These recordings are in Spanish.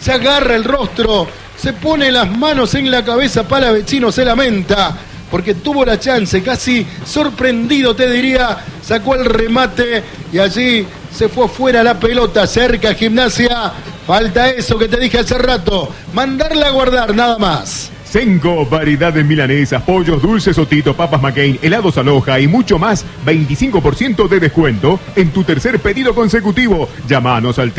se agarra el rostro, se pone las manos en la cabeza. Palavecino se lamenta porque tuvo la chance, casi sorprendido te diría, sacó el remate y allí se fue fuera la pelota, cerca Gimnasia. Falta eso que te dije hace rato, mandarla a guardar nada más. Senco, variedad de milanesas, pollos, dulces Sotito, papas McCain, helados Aloha y mucho más. 25% de descuento en tu tercer pedido consecutivo. Llámanos al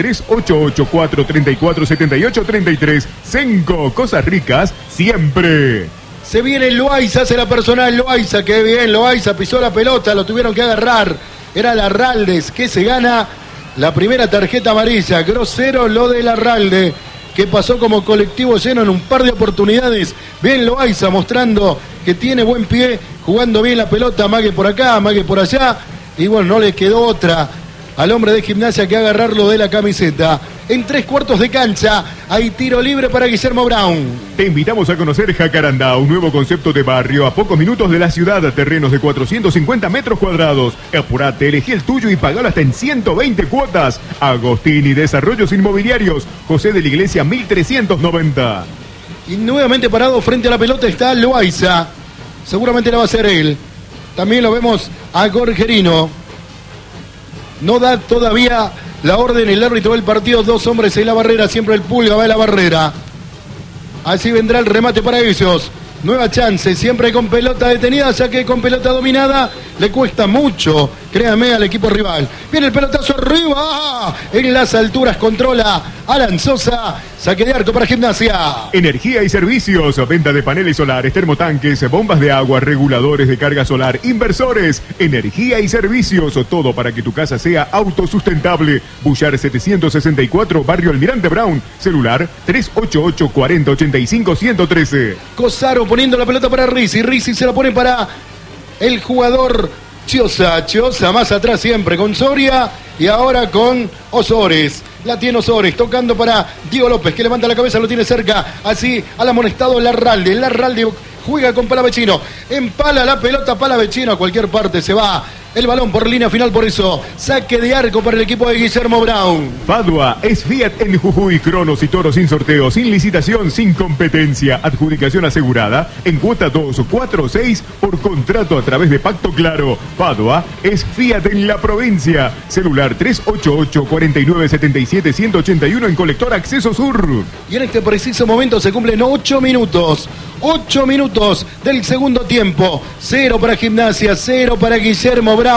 388-434-7833. Senco, cosas ricas siempre. Se viene Loaiza, hace la personal Loaiza, qué bien, Loaiza pisó la pelota, lo tuvieron que agarrar. Era Larraldes que se gana la primera tarjeta amarilla. Grosero lo de Larralde, que pasó como colectivo lleno en un par de oportunidades. Bien Loaiza mostrando que tiene buen pie, jugando bien la pelota, amague por acá, amague por allá. Y bueno, no le quedó otra al hombre de Gimnasia que agarrarlo de la camiseta. En 3/4 de cancha hay tiro libre para Guillermo Brown. Te invitamos a conocer Jacarandá, un nuevo concepto de barrio a pocos minutos de la ciudad, terrenos de 450 metros cuadrados. Apurate, elegí el tuyo y pagalo hasta en 120 cuotas. Agostini Desarrollos Inmobiliarios, José de la Iglesia 1390. Y nuevamente parado frente a la pelota está Loaiza. Seguramente la va a hacer él. También lo vemos a Gorgerino. No da todavía la orden el árbitro del partido. 2 hombres en la barrera. Siempre el Pulga va a la barrera. Así vendrá el remate para ellos. Nueva chance. Siempre con pelota detenida. Ya que con pelota dominada le cuesta mucho, créame, al equipo rival. Viene el pelotazo arriba. En las alturas controla Alan Sosa. Saque de arco para Gimnasia. Energía y servicios, venta de paneles solares, termotanques, bombas de agua, reguladores de carga solar, inversores. Energía y servicios, todo para que tu casa sea autosustentable. Bullar 764, Barrio Almirante Brown. Celular 388 40 85 113. Cosaro poniendo la pelota para Rizzi. Rizzi se la pone para el jugador Chiosa. Chiosa más atrás siempre con Soria y ahora con Osores. La tiene Osores, tocando para Diego López, que levanta la cabeza, lo tiene cerca. Así al amonestado Larralde. Larralde juega con Palavecino. Empala la pelota Palavecino. A cualquier parte se va el balón por línea final, por eso saque de arco para el equipo de Guillermo Brown. Fadua es Fiat en Jujuy, Cronos y Toro sin sorteo, sin licitación, sin competencia, adjudicación asegurada en cuota 2, 4, 6 por contrato a través de Pacto Claro. Fadua es Fiat en la provincia. Celular 388 49 77 181 en Colector Acceso Sur. Y en este preciso momento se cumplen 8 minutos. 8 minutos del segundo tiempo. 0 para Gimnasia, 0 para Guillermo Brown.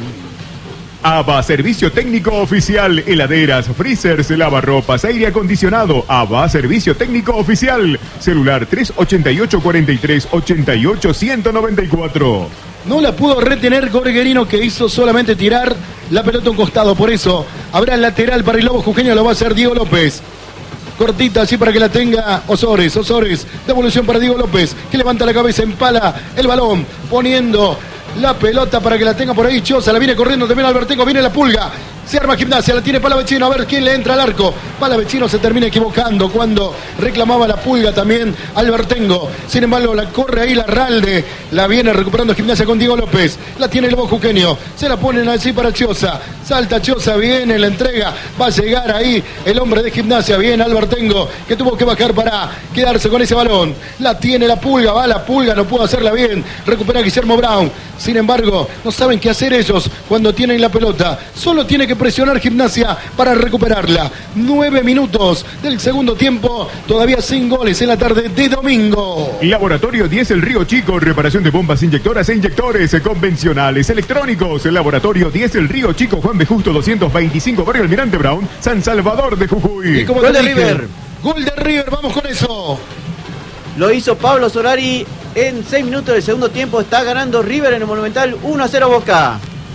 ABA, servicio técnico oficial, heladeras, freezers, lavarropas, aire acondicionado. ABA, servicio técnico oficial. Celular 388 43 88 194. No la pudo retener Gorgerino, que hizo solamente tirar la pelota a un costado. Por eso habrá lateral para el Lobo Jujeño, lo va a hacer Diego López. Cortita así para que la tenga Osores. Osores, devolución para Diego López, que levanta la cabeza, empala el balón, poniendo la pelota para que la tenga por ahí Chiosa. La viene corriendo también Albertengo, viene la Pulga. Se arma Gimnasia, la tiene Palavecino, a ver quién le entra al arco. Palavecino se termina equivocando cuando reclamaba la Pulga también Albertengo. Sin embargo, la corre ahí Larralde, la viene recuperando Gimnasia con Diego López. La tiene el Lobo Jujeño, se la ponen así para Chiosa. Salta Chiosa, viene la entrega, va a llegar ahí el hombre de Gimnasia, bien Albertengo, que tuvo que bajar para quedarse con ese balón. La tiene la Pulga, va la Pulga, no pudo hacerla bien. Recupera Guillermo Brown. Sin embargo, no saben qué hacer ellos cuando tienen la pelota. Solo tiene que presionar Gimnasia para recuperarla. 9 minutos del segundo tiempo, todavía sin goles en la tarde de domingo. Laboratorio 10 El Río Chico, reparación de bombas inyectoras e inyectores convencionales, electrónicos. Laboratorio 10 El Río Chico, Juan B. Justo 225, Barrio Almirante Brown, San Salvador de Jujuy. Y como gol de River. Gol de River, vamos con eso. Lo hizo Pablo Solari en 6 minutos del segundo tiempo. Está ganando River en el Monumental 1-0 Boca.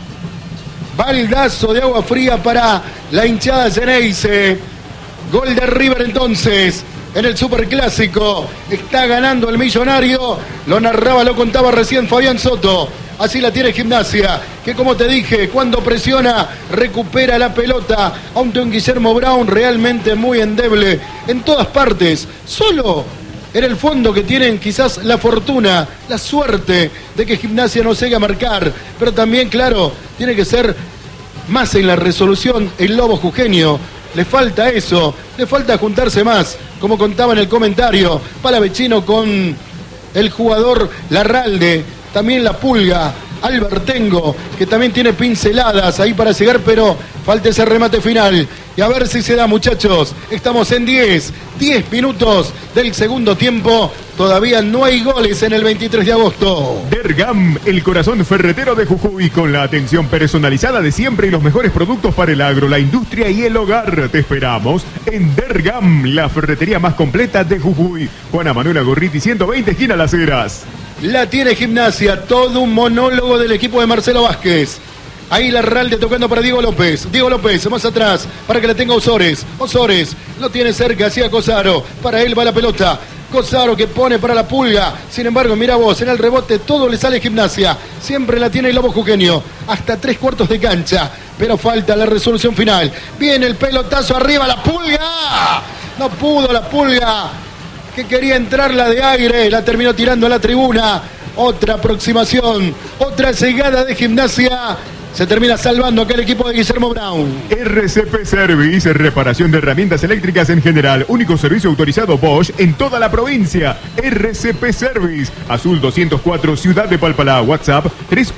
Baldazo de agua fría para la hinchada Ceneice. Gol de River entonces en el Superclásico. Está ganando el Millonario. Lo narraba, lo contaba recién Fabián Soto. Así la tiene Gimnasia, que como te dije, cuando presiona, recupera la pelota. Aunque un Guillermo Brown realmente muy endeble en todas partes. Solo en el fondo que tienen quizás la fortuna, la suerte de que Gimnasia no llegue a marcar. Pero también, claro, tiene que ser más en la resolución el Lobo Jujeño. Le falta eso, le falta juntarse más, como contaba en el comentario Palavecino con el jugador Larralde, también la Pulga, Albertengo, que también tiene pinceladas ahí para llegar, pero falta ese remate final. Y a ver si se da, muchachos. Estamos en 10 minutos del segundo tiempo. Todavía no hay goles en el 23 de agosto. Dergam, el corazón ferretero de Jujuy, con la atención personalizada de siempre y los mejores productos para el agro, la industria y el hogar. Te esperamos en Dergam, la ferretería más completa de Jujuy. Juana Manuela Gorriti, 120, esquina Las Heras. La tiene Gimnasia, todo un monólogo del equipo de Marcelo Vázquez. Ahí Larralde tocando para Diego López. Diego López más atrás para que la tenga Osores. Osores lo tiene cerca hacia Cosaro. Para él va la pelota. Cosaro que pone para la Pulga. Sin embargo, mira vos, en el rebote todo le sale Gimnasia. Siempre la tiene el Lobo Jujeño. Hasta 3/4 de cancha. Pero falta la resolución final. Viene el pelotazo arriba, la Pulga. No pudo la Pulga, que quería entrar la de aire. La terminó tirando a la tribuna. Otra aproximación. Otra llegada de Gimnasia. Se termina salvando aquel equipo de Guillermo Brown. RCP Service, reparación de herramientas eléctricas en general. Único servicio autorizado Bosch en toda la provincia. RCP Service, Azul 204, Ciudad de Palpalá. WhatsApp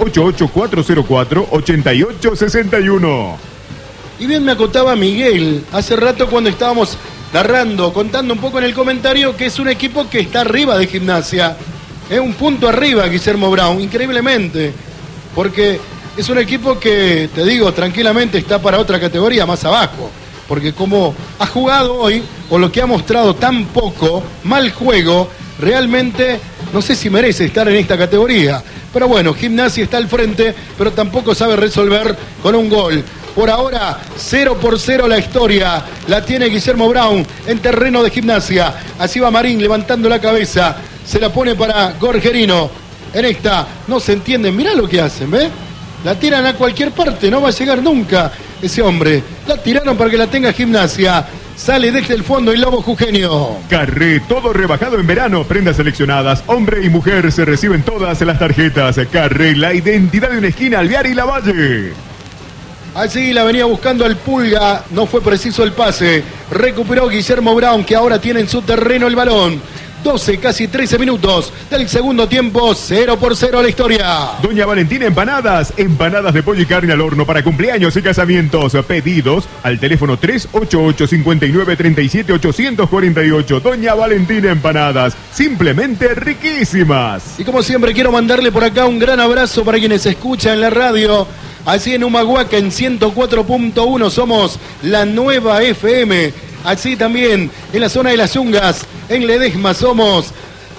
388-404-8861. Y bien me acotaba Miguel hace rato cuando estábamos narrando, contando un poco en el comentario que es un equipo que está arriba de Gimnasia. Es un punto arriba Guillermo Brown, increíblemente. Porque es un equipo que, te digo, tranquilamente está para otra categoría más abajo. Porque como ha jugado hoy, o lo que ha mostrado tan poco, mal juego, realmente no sé si merece estar en esta categoría. Pero bueno, Gimnasia está al frente, pero tampoco sabe resolver con un gol. Por ahora, 0-0 la historia. La tiene Guillermo Brown en terreno de Gimnasia. Así va Marín levantando la cabeza. Se la pone para Gorgerino. En esta no se entiende. Mirá lo que hacen, ¿ves? La tiran a cualquier parte, no va a llegar nunca ese hombre. La tiraron para que la tenga Gimnasia. Sale desde el fondo el Lobo Jujeño. Carré, todo rebajado en verano. Prendas seleccionadas, hombre y mujer, se reciben todas las tarjetas. Carré, la identidad de una esquina, Alvear y Lavalle. Allí la venía buscando el Pulga, no fue preciso el pase. Recuperó Guillermo Brown, que ahora tiene en su terreno el balón. 12, casi 13 minutos del segundo tiempo, 0-0 la historia. Doña Valentina Empanadas, empanadas de pollo y carne al horno para cumpleaños y casamientos. Pedidos al teléfono 388-5937-848. Doña Valentina Empanadas, simplemente riquísimas. Y como siempre quiero mandarle por acá un gran abrazo para quienes escuchan en la radio. Así en Humahuaca en 104.1 somos la nueva FM. Así también en la zona de las Yungas, en Ledesma somos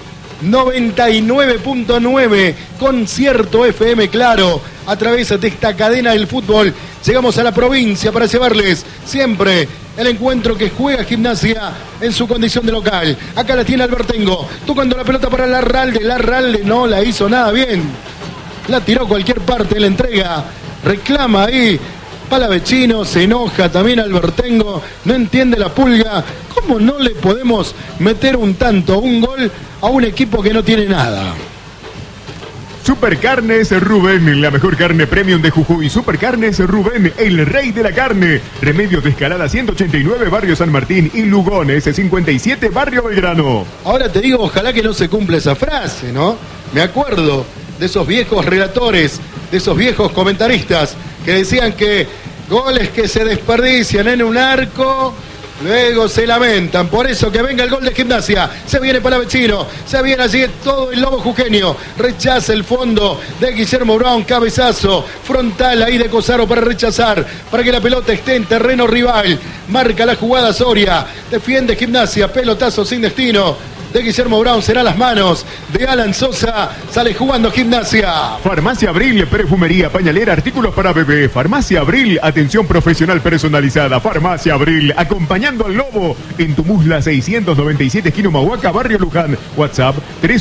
99.9, Concierto FM, claro. A través de esta cadena del fútbol llegamos a la provincia para llevarles siempre el encuentro que juega Gimnasia en su condición de local. Acá la tiene Albertengo, tocando la pelota para Larralde. Larralde no la hizo nada bien. La tiró a cualquier parte, la entrega. Reclama ahí Palavecino, se enoja también Albertengo, no entiende la Pulga. ¿Cómo no le podemos meter un tanto, un gol a un equipo que no tiene nada? Supercarnes Rubén, la mejor carne premium de Jujuy. Supercarnes Rubén, el rey de la carne. Remedios de Escalada 189, Barrio San Martín, y Lugones 57, Barrio Belgrano. Ahora te digo, ojalá que no se cumpla esa frase, ¿no? Me acuerdo de esos viejos relatores, de esos viejos comentaristas que decían que goles que se desperdician en un arco, luego se lamentan. Por eso que venga el gol de Gimnasia. Se viene Palavecino, se viene allí todo el Lobo Jujeño. Rechaza el fondo de Guillermo Brown, cabezazo frontal ahí de Cosaro para rechazar, para que la pelota esté en terreno rival. Marca la jugada Soria, defiende Gimnasia, pelotazo sin destino de Guillermo Brown, será las manos de Alan Sosa. Sale jugando Gimnasia. Farmacia Abril, perfumería, pañalera, artículos para bebé. Farmacia Abril, atención profesional personalizada. Farmacia Abril, acompañando al Lobo en Tumusla 697, esquina Humahuaca, Barrio Luján. WhatsApp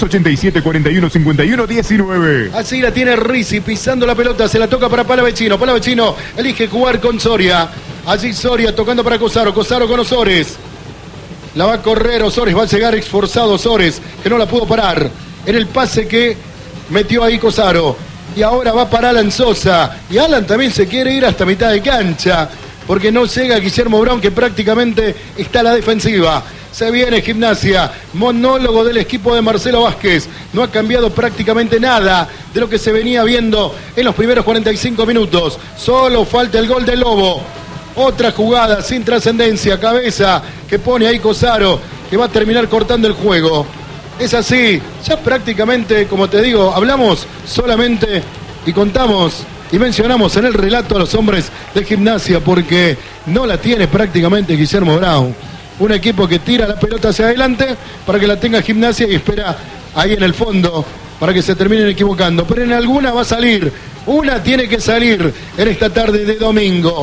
387-4151-19. Así la tiene Rizzi pisando la pelota, se la toca para Palavecino. Palavecino elige jugar con Soria. Allí Soria tocando para Cosaro. Cosaro con Osores. La va a correr Osores, va a llegar esforzado Osores, que no la pudo parar en el pase que metió ahí Cosaro. Y ahora va para Alan Sosa. Y Alan también se quiere ir hasta mitad de cancha. porque no llega Guillermo Brown, que prácticamente está a la defensiva. Se viene Gimnasia, monólogo del equipo de Marcelo Vázquez. No ha cambiado prácticamente nada de lo que se venía viendo en los primeros 45 minutos. Solo falta el gol del Lobo. Otra jugada sin trascendencia, cabeza que pone ahí Cosaro, que va a terminar cortando el juego. Es así, ya prácticamente, como te digo, hablamos solamente y contamos y mencionamos en el relato a los hombres de Gimnasia, porque no la tiene prácticamente Guillermo Brown. Un equipo que tira la pelota hacia adelante para que la tenga Gimnasia y espera ahí en el fondo para que se terminen equivocando. Pero en alguna va a salir. Una tiene que salir en esta tarde de domingo.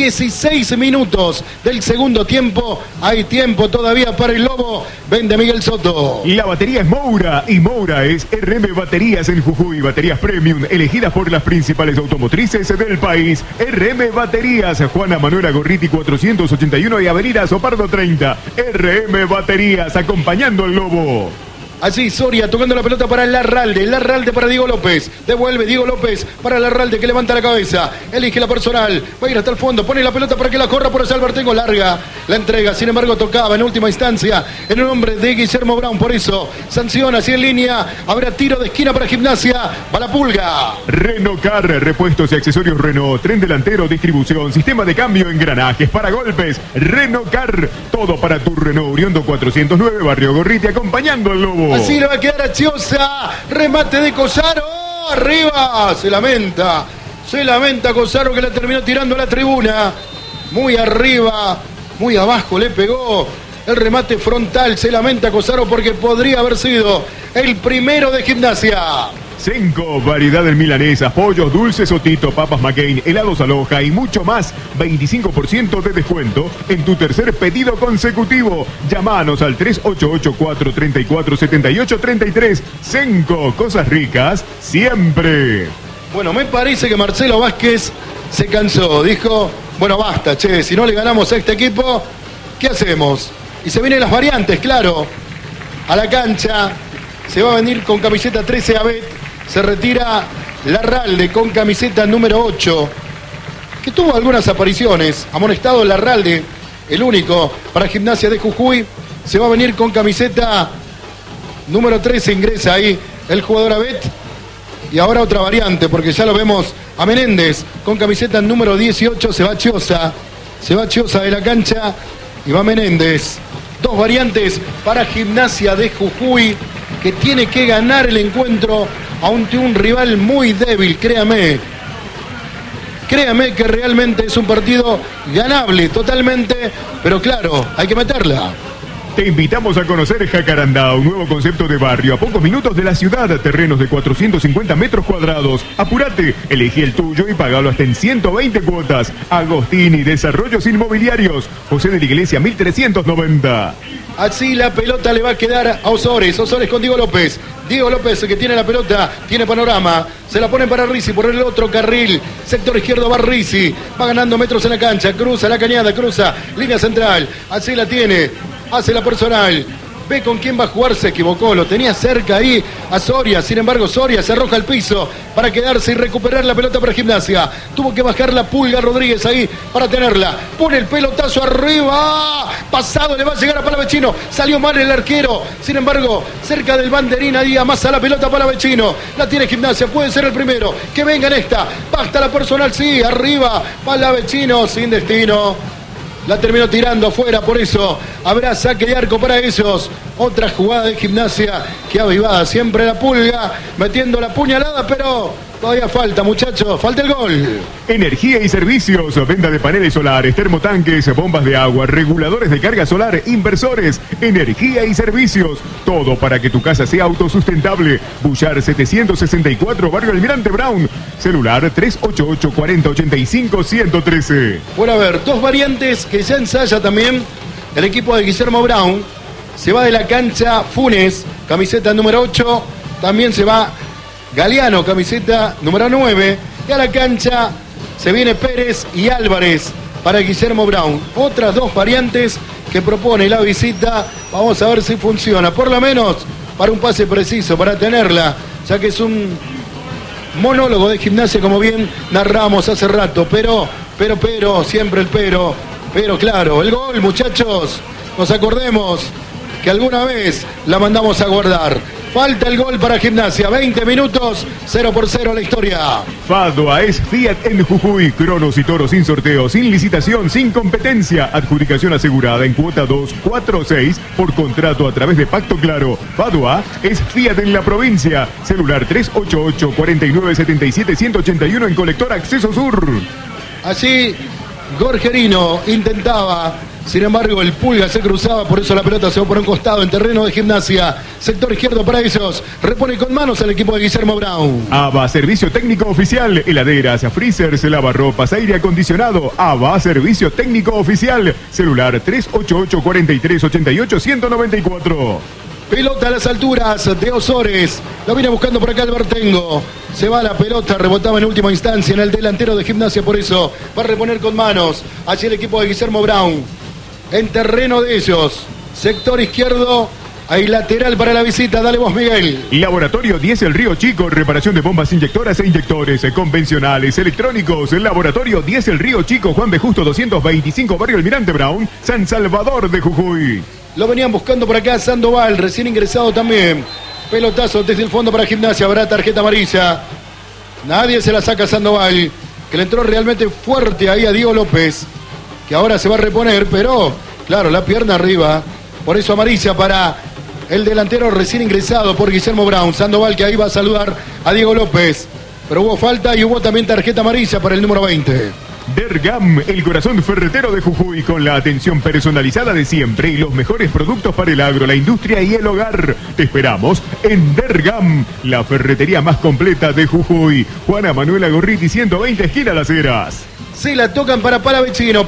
16 minutos del segundo tiempo. Hay tiempo todavía para el Lobo. Vende Miguel Soto. Y la batería es Moura. Y Moura es RM Baterías en Jujuy. Baterías premium elegidas por las principales automotrices del país. RM Baterías. Juana Manuela Gorriti 481 y Avenida Sopardo 30. RM Baterías acompañando al Lobo. Allí Soria tocando la pelota para Larralde. Larralde para Diego López. Devuelve Diego López para Larralde, que levanta la cabeza. Elige la personal. Va a ir hasta el fondo. Pone la pelota para que la corra por allá Albertengo. Larga la entrega. Sin embargo, tocaba en última instancia en el nombre de Guillermo Brown. Por eso sanciona así en línea. Habrá tiro de esquina para Gimnasia. Va la Pulga. Renault Car, repuestos y accesorios Renault. Tren delantero, distribución, sistema de cambio, engranajes para golpes. Renault Car. Todo para tu Renault. Uriondo 409, Barrio Gorriti, acompañando al Lobo. Así le va a quedar a Chiosa. Remate de Cosaro. Arriba. Se lamenta Cosaro, que la terminó tirando a la tribuna. Muy arriba, muy abajo le pegó el remate frontal. Se lamenta Cosaro porque podría haber sido el primero de Gimnasia. Senco, variedad en milanesas, pollos, dulces Sotito, papas McCain, helados Aloha y mucho más. 25% de descuento en tu tercer pedido consecutivo. Llámanos al 3884-347833. Senco, cosas ricas siempre. Bueno, me parece que Marcelo Vázquez se cansó. Dijo, bueno, basta, che, si no le ganamos a este equipo, ¿qué hacemos? Y se vienen las variantes, claro. A la cancha se va a venir con camiseta 13 Abet. Se retira Larralde con camiseta número 8, que tuvo algunas apariciones. Amonestado Larralde, el único para Gimnasia de Jujuy. Se va a venir con camiseta número 13, ingresa ahí el jugador Abet. Y ahora otra variante, porque ya lo vemos a Menéndez con camiseta número 18. Se va Chiosa de la cancha y va Menéndez. Dos variantes para Gimnasia de Jujuy, que tiene que ganar el encuentro ante un rival muy débil, créame que realmente es un partido ganable totalmente, pero claro, hay que meterla. Te invitamos a conocer Jacarandá, un nuevo concepto de barrio a pocos minutos de la ciudad, terrenos de 450 metros cuadrados. Apúrate, elegí el tuyo y pagalo hasta en 120 cuotas. Agostini, Desarrollos Inmobiliarios, José de la Iglesia 1390. Así la pelota le va a quedar a Osores con Diego López. Diego López, que tiene la pelota, tiene panorama. Se la ponen para Rizzi por el otro carril. Sector izquierdo va Rizzi. Va ganando metros en la cancha. Cruza la cañada, cruza línea central. Así la tiene. Hace la personal. Ve con quién va a jugar, se equivocó. Lo tenía cerca ahí a Soria. Sin embargo, Soria se arroja al piso para quedarse y recuperar la pelota para Gimnasia. Tuvo que bajar la Pulga Rodríguez ahí para tenerla. Pone el pelotazo arriba. Pasado, le va a llegar a Palavecino. Salió mal el arquero. Sin embargo, cerca del banderín ahí amasa la pelota Palavecino. La tiene Gimnasia. Puede ser el primero. Que venga en esta. Basta la personal, sí. Arriba. Palavecino sin destino. La terminó tirando afuera, por eso habrá saque de arco para ellos. Otra jugada de Gimnasia que avivada siempre la Pulga, metiendo la puñalada, pero todavía falta, muchachos, falta el gol. Energía y servicios, venta de paneles solares, termotanques, bombas de agua, reguladores de carga solar, inversores, energía y servicios. Todo para que tu casa sea autosustentable. Bullar 764, Barrio Almirante Brown. Celular 388-4085-113. Bueno, a ver, dos variantes que ya ensaya también el equipo de Guillermo Brown. Se va de la cancha Funes, camiseta número 8. También se va Galeano, camiseta número 9. Y a la cancha se viene Pérez y Álvarez para Guillermo Brown. Otras dos variantes que propone la visita. Vamos a ver si funciona. Por lo menos para un pase preciso, para tenerla. Ya que es un monólogo de Gimnasia, como bien narramos hace rato, pero, siempre el pero claro, el gol, muchachos, nos acordemos que alguna vez la mandamos a guardar. Falta el gol para Gimnasia, 20 minutos, 0-0 la historia. Fadua es Fiat en Jujuy, Cronos y Toros sin sorteo, sin licitación, sin competencia, adjudicación asegurada en cuota 2, 4, 6, por contrato a través de Pacto Claro. Fadua es Fiat en la provincia, celular 388-4977-181 en Colector Acceso Sur. Así, Gorgerino intentaba, sin embargo el Pulga se cruzaba, por eso la pelota se va por un costado en terreno de Gimnasia. Sector izquierdo para ellos, repone con manos al equipo de Guillermo Brown. ABA, servicio técnico oficial, heladeras, freezers, lavarropas, aire acondicionado. ABA, servicio técnico oficial, celular 388-4388-194. Pelota a las alturas de Ozores. Lo viene buscando por acá el Bertengo. Se va la pelota, rebotaba en última instancia en el delantero de Gimnasia, por eso va a reponer con manos hacia el equipo de Guillermo Brown. En terreno de ellos. Sector izquierdo. Hay lateral para la visita. Dale vos, Miguel. Laboratorio 10 El Río Chico. Reparación de bombas inyectoras e inyectores convencionales, electrónicos. Laboratorio 10 El Río Chico. Juan B. Justo 225, Barrio Almirante Brown, San Salvador de Jujuy. Lo venían buscando por acá Sandoval, recién ingresado también. Pelotazo desde el fondo para Gimnasia. Habrá tarjeta amarilla. Nadie se la saca a Sandoval, que le entró realmente fuerte ahí a Diego López, que ahora se va a reponer, pero claro, la pierna arriba. Por eso amarilla para el delantero recién ingresado por Guillermo Brown. Sandoval, que ahí va a saludar a Diego López. Pero hubo falta y hubo también tarjeta amarilla para el número 20. Dergam, el corazón ferretero de Jujuy, con la atención personalizada de siempre y los mejores productos para el agro, la industria y el hogar. Te esperamos en Dergam, la ferretería más completa de Jujuy. Juana Manuela Gorriti, 120, esquina Las Heras. Se la tocan para Palavecino.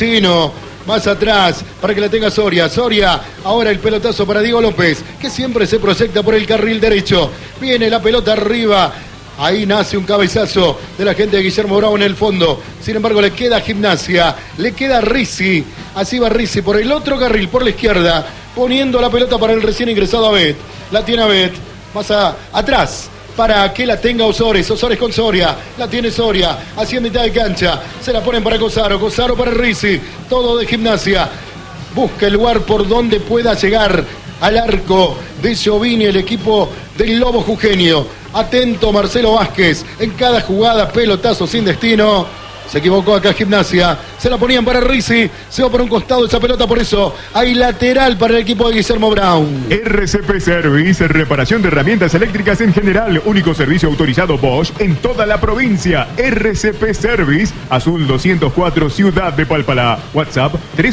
Más atrás, para que la tenga Soria. Soria, ahora el pelotazo para Diego López, que siempre se proyecta por el carril derecho. Viene la pelota arriba. Ahí nace un cabezazo de la gente de Guillermo Brown en el fondo. Sin embargo, le queda Gimnasia, le queda Rizzi. Así va Rizzi por el otro carril, por la izquierda, poniendo la pelota para el recién ingresado Abet. La tiene Abet, más atrás, para que la tenga Ozores. Ozores con Soria, la tiene Soria, hacia mitad de cancha. Se la ponen para Cosaro, Cosaro para Rizzi. Todo de Gimnasia. Busca el lugar por donde pueda llegar al arco de Giovini, el equipo del Lobo Jujeño. Atento Marcelo Vázquez, en cada jugada, pelotazo sin destino. Se equivocó acá Gimnasia, se la ponían para Rizzi, se va por un costado esa pelota, por eso hay lateral para el equipo de Guillermo Brown. RCP Service, reparación de herramientas eléctricas en general, único servicio autorizado Bosch en toda la provincia. RCP Service, Azul 204, Ciudad de Palpalá. WhatsApp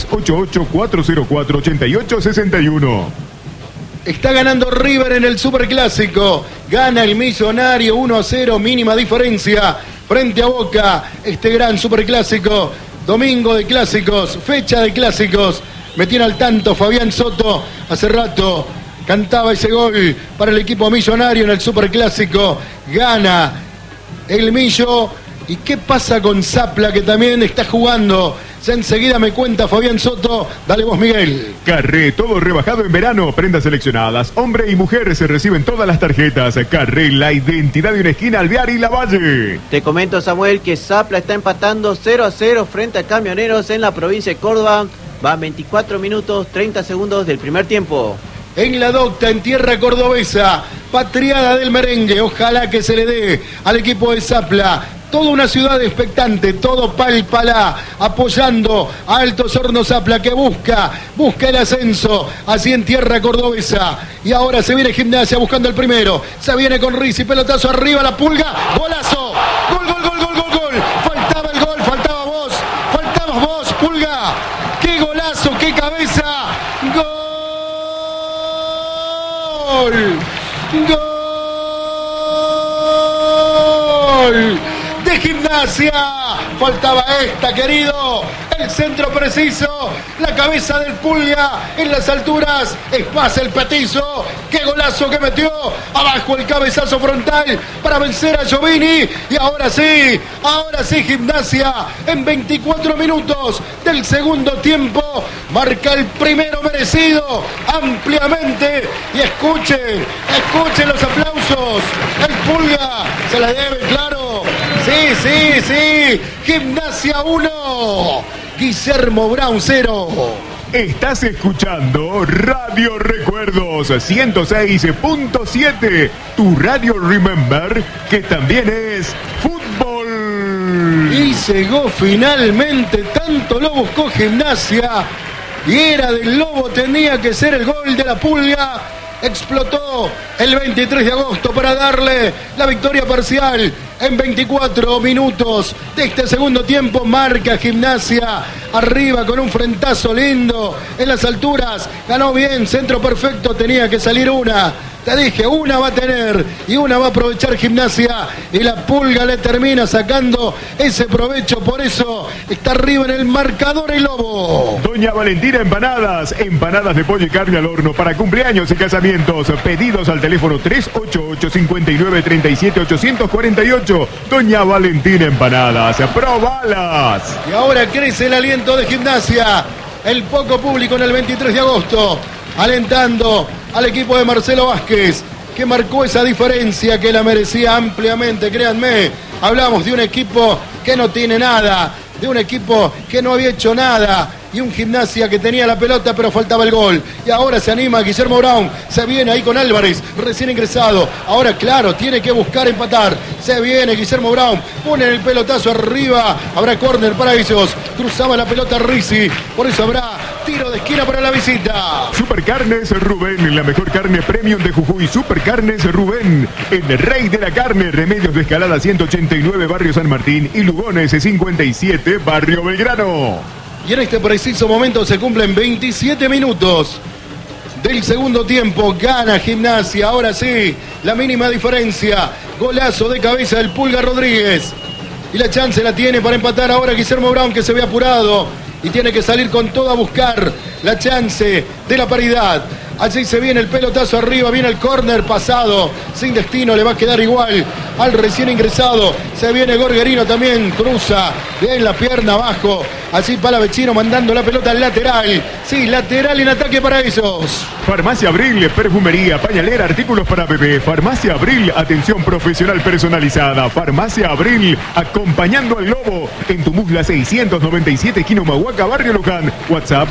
388-404-8861. Está ganando River en el Superclásico. Gana el Millonario 1-0, mínima diferencia frente a Boca. Este gran Superclásico, domingo de clásicos, fecha de clásicos. Me tiene al tanto Fabián Soto. Hace rato cantaba ese gol para el equipo Millonario en el Superclásico. Gana el Millo. ¿Y qué pasa con Zapla, que también está jugando? Ya enseguida me cuenta Fabián Soto. Dale vos, Miguel. Carré, todo rebajado en verano. Prendas seleccionadas. Hombre y mujer se reciben todas las tarjetas. Carré, la identidad de una esquina, Alvear y Lavalle. Te comento, Samuel, que Zapla está empatando 0-0 frente a Camioneros en la provincia de Córdoba. Van 24 minutos, 30 segundos del primer tiempo. En la docta, en tierra cordobesa, patriada del merengue. Ojalá que se le dé al equipo de Zapla. Toda una ciudad expectante, todo Palpalá, apoyando a Altos Hornos Zapla, que busca el ascenso, así en tierra cordobesa. Y ahora se viene Gimnasia buscando el primero. Se viene con Rizzi, pelotazo arriba, la Pulga, golazo. Gol. Faltaba el gol, faltabas vos, Pulga. Qué golazo, qué cabeza. Gol. De Gimnasia. Faltaba esta, querido. el centro preciso, la cabeza del Pulga en las alturas, es más el petizo, qué golazo que metió, abajo el cabezazo frontal para vencer a Giovini, y ahora sí Gimnasia en 24 minutos del segundo tiempo marca el primero merecido ampliamente, y escuchen los aplausos, el Pulga se la debe, claro, sí, Gimnasia 1, Guillermo Brown 0. Estás escuchando Radio Recuerdos 106.7, tu radio Remember, que también es fútbol. Y llegó finalmente, tanto lo buscó Gimnasia, y era del Lobo, tenía que ser el gol de la Pulga. Explotó el 23 de agosto para darle la victoria parcial en 24 minutos de este segundo tiempo. Marca Gimnasia arriba con un frentazo lindo en las alturas. Ganó bien, centro perfecto, tenía que salir una. Te dije, una va a tener y una va a aprovechar Gimnasia, y la Pulga le termina sacando ese provecho, por eso está arriba en el marcador el Lobo. Doña Valentina Empanadas, empanadas de pollo y carne al horno para cumpleaños y casamientos, pedidos al teléfono 388-5937-848. Doña Valentina Empanadas, probalas. Y ahora crece el aliento de Gimnasia, el poco público en el 23 de agosto, alentando al equipo de Marcelo Vázquez, que marcó esa diferencia que la merecía ampliamente, créanme. Hablamos de un equipo que no tiene nada, de un equipo que no había hecho nada, y un Gimnasia que tenía la pelota pero faltaba el gol. Y ahora se anima Guillermo Brown, se viene ahí con Álvarez, recién ingresado. Ahora claro, tiene que buscar empatar. Se viene Guillermo Brown, pone el pelotazo arriba, habrá córner para ellos. Cruzaba la pelota Rizzi, por eso habrá tiro de esquina para la visita. Supercarnes Rubén, la mejor carne premium de Jujuy. Supercarnes Rubén, el rey de la carne. Remedios de Escalada 189, Barrio San Martín, y Lugones 57, Barrio Belgrano. Y en este preciso momento se cumplen 27 minutos del segundo tiempo. Gana Gimnasia, ahora sí, la mínima diferencia. Golazo de cabeza del Pulga Rodríguez. Y la chance la tiene para empatar ahora Guillermo Brown, que se ve apurado y tiene que salir con todo a buscar la chance de la paridad. Allí se viene el pelotazo arriba, viene el córner pasado, sin destino, le va a quedar igual al recién ingresado. Se viene Gorgerino también, cruza bien la pierna abajo. Allí Palavecino mandando la pelota al lateral. Sí, lateral en ataque para ellos. Farmacia Abril, perfumería, pañalera, artículos para bebé. Farmacia Abril, atención profesional personalizada. Farmacia Abril, acompañando al Lobo en Tumusla 697, esquina Humahuaca, Barrio Luján. WhatsApp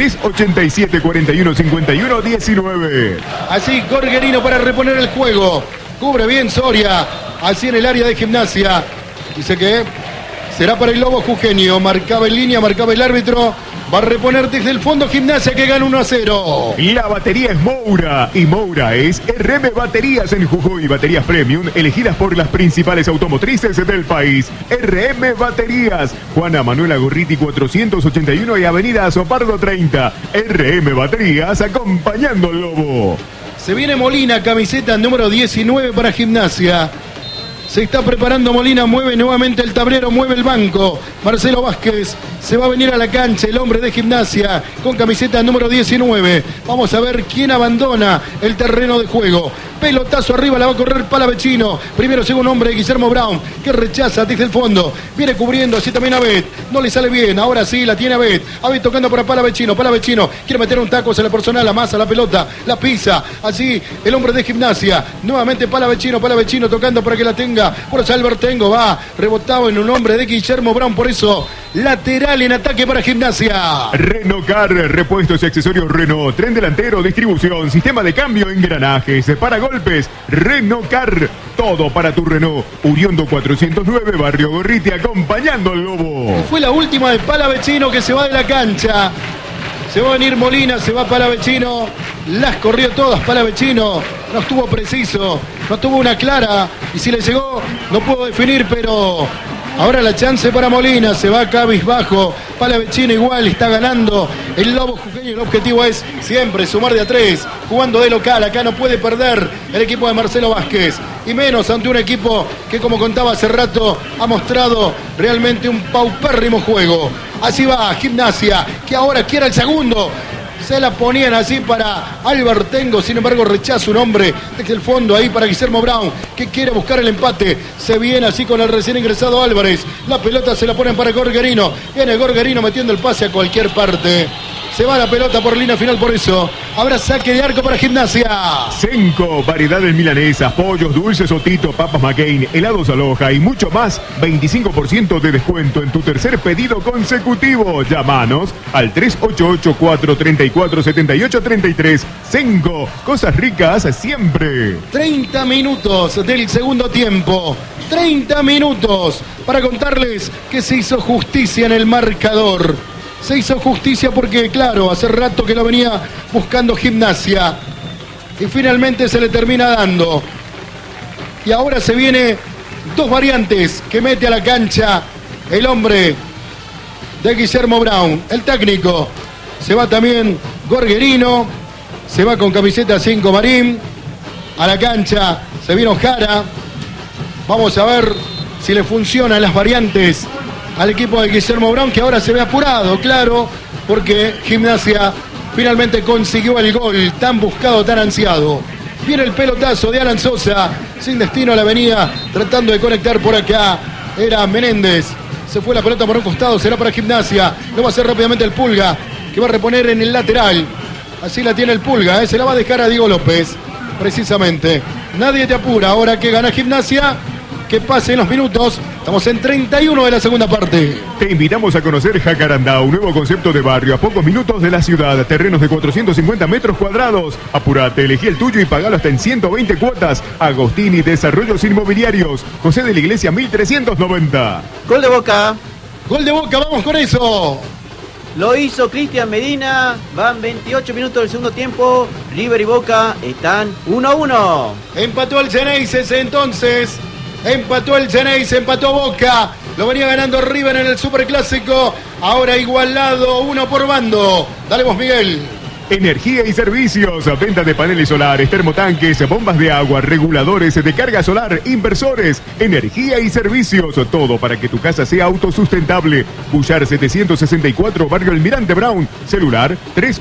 387-4151-19. Así Gorgerino para reponer el juego. Cubre bien Soria, así en el área de Gimnasia. Dice que será para el Lobo jujeño. Marcaba en línea, marcaba el árbitro. Va a reponer desde el fondo Gimnasia, que gana 1-0. La batería es Moura, y Moura es RM Baterías en Jujuy. Baterías premium elegidas por las principales automotrices del país. RM Baterías, Juana Manuela Gorriti 481 y Avenida Azopardo 30. RM Baterías, acompañando al Lobo. Se viene Molina, camiseta número 19 para Gimnasia. Se está preparando Molina, mueve nuevamente el tablero, mueve el banco. Marcelo Vázquez se va a venir a la cancha, el hombre de Gimnasia, con camiseta número 19. Vamos a ver quién abandona el terreno de juego. Pelotazo arriba, la va a correr Palavecino. Primero llega un hombre, Guillermo Brown, que rechaza desde el fondo. Viene cubriendo, así también Abed. No le sale bien, ahora sí, la tiene Abed. Abed tocando para Palavecino. Palavecino quiere meter un taco, se le personal, amasa la pelota, la pisa. Así, el hombre de Gimnasia. Nuevamente Palavecino tocando para que la tenga. Por eso Albertengo va rebotado en un hombre de Guillermo Brown. Por eso, lateral en ataque para Gimnasia. Renault Car, repuestos y accesorios Renault. Tren delantero, distribución, sistema de cambio, engranajes, para golpes. Renault Car, todo para tu Renault. Uriondo 409, Barrio Gorriti, acompañando al Lobo. Y fue la última de Palavecino, que se va de la cancha. Se va a venir Molina, se va Palavecino. Las corrió todas Palavecino. No estuvo preciso, no tuvo una clara. Y si le llegó, no pudo definir, pero Ahora la chance para Molina, se va cabizbajo. Palavecino igual, está ganando el Lobo jujeño. El objetivo es siempre sumar de a 3, jugando de local. Acá no puede perder el equipo de Marcelo Vázquez. Y menos ante un equipo que, como contaba hace rato, ha mostrado realmente un paupérrimo juego. Así va Gimnasia, que ahora quiere el segundo. Se la ponían así para Albertengo, sin embargo rechaza un hombre desde el fondo ahí para Guillermo Brown, que quiere buscar el empate. Se viene así con el recién ingresado Álvarez. La pelota se la ponen para Gorgerino. Viene Gorgerino metiendo el pase a cualquier parte. Se va la pelota por línea final, por eso habrá saque de arco para Gimnasia. Senco, variedades milanesas, pollos, dulces Otito, papas McCain, helados Aloha y mucho más. 25% de descuento en tu tercer pedido consecutivo. Llámanos al 388-434-7833. Senco, cosas ricas siempre. 30 minutos del segundo tiempo. 30 minutos para contarles que se hizo justicia en el marcador. Se hizo justicia porque, claro, hace rato que lo venía buscando Gimnasia. Y finalmente se le termina dando. Y ahora se viene dos variantes que mete a la cancha el hombre de Guillermo Brown, el técnico. Se va también Gorgerino. Se va con camiseta 5 Marín. A la cancha se vino Jara. Vamos a ver si le funcionan las variantes al equipo de Guillermo Brown, que ahora se ve apurado, claro, porque Gimnasia finalmente consiguió el gol tan buscado, tan ansiado. Viene el pelotazo de Alan Sosa, sin destino a la avenida, tratando de conectar por acá. Era Menéndez, se fue la pelota por un costado, será para Gimnasia. Lo va a hacer rápidamente el Pulga, que va a reponer en el lateral. Así la tiene el Pulga, se la va a dejar a Diego López, precisamente. Nadie te apura, ahora que gana Gimnasia. Que pasen los minutos. Estamos en 31 de la segunda parte. Te invitamos a conocer Jacarandá, un nuevo concepto de barrio a pocos minutos de la ciudad. Terrenos de 450 metros cuadrados. Apurate, elegí el tuyo y pagalo hasta en 120 cuotas. Agostini Desarrollos Inmobiliarios. José de la Iglesia 1390. Gol de Boca. Gol de Boca, vamos con eso. Lo hizo Cristian Medina. Van 28 minutos del segundo tiempo. River y Boca están 1-1. Empató el Xeneize entonces. Empató el Xeneize, empató Boca. Lo venía ganando River en el Superclásico. Ahora igualado, uno por bando. Dale vos, Miguel. Energía y servicios, venta de paneles solares, termotanques, bombas de agua, reguladores de carga solar, inversores, energía y servicios, todo para que tu casa sea autosustentable. Bullar 764, Barrio Almirante Brown, celular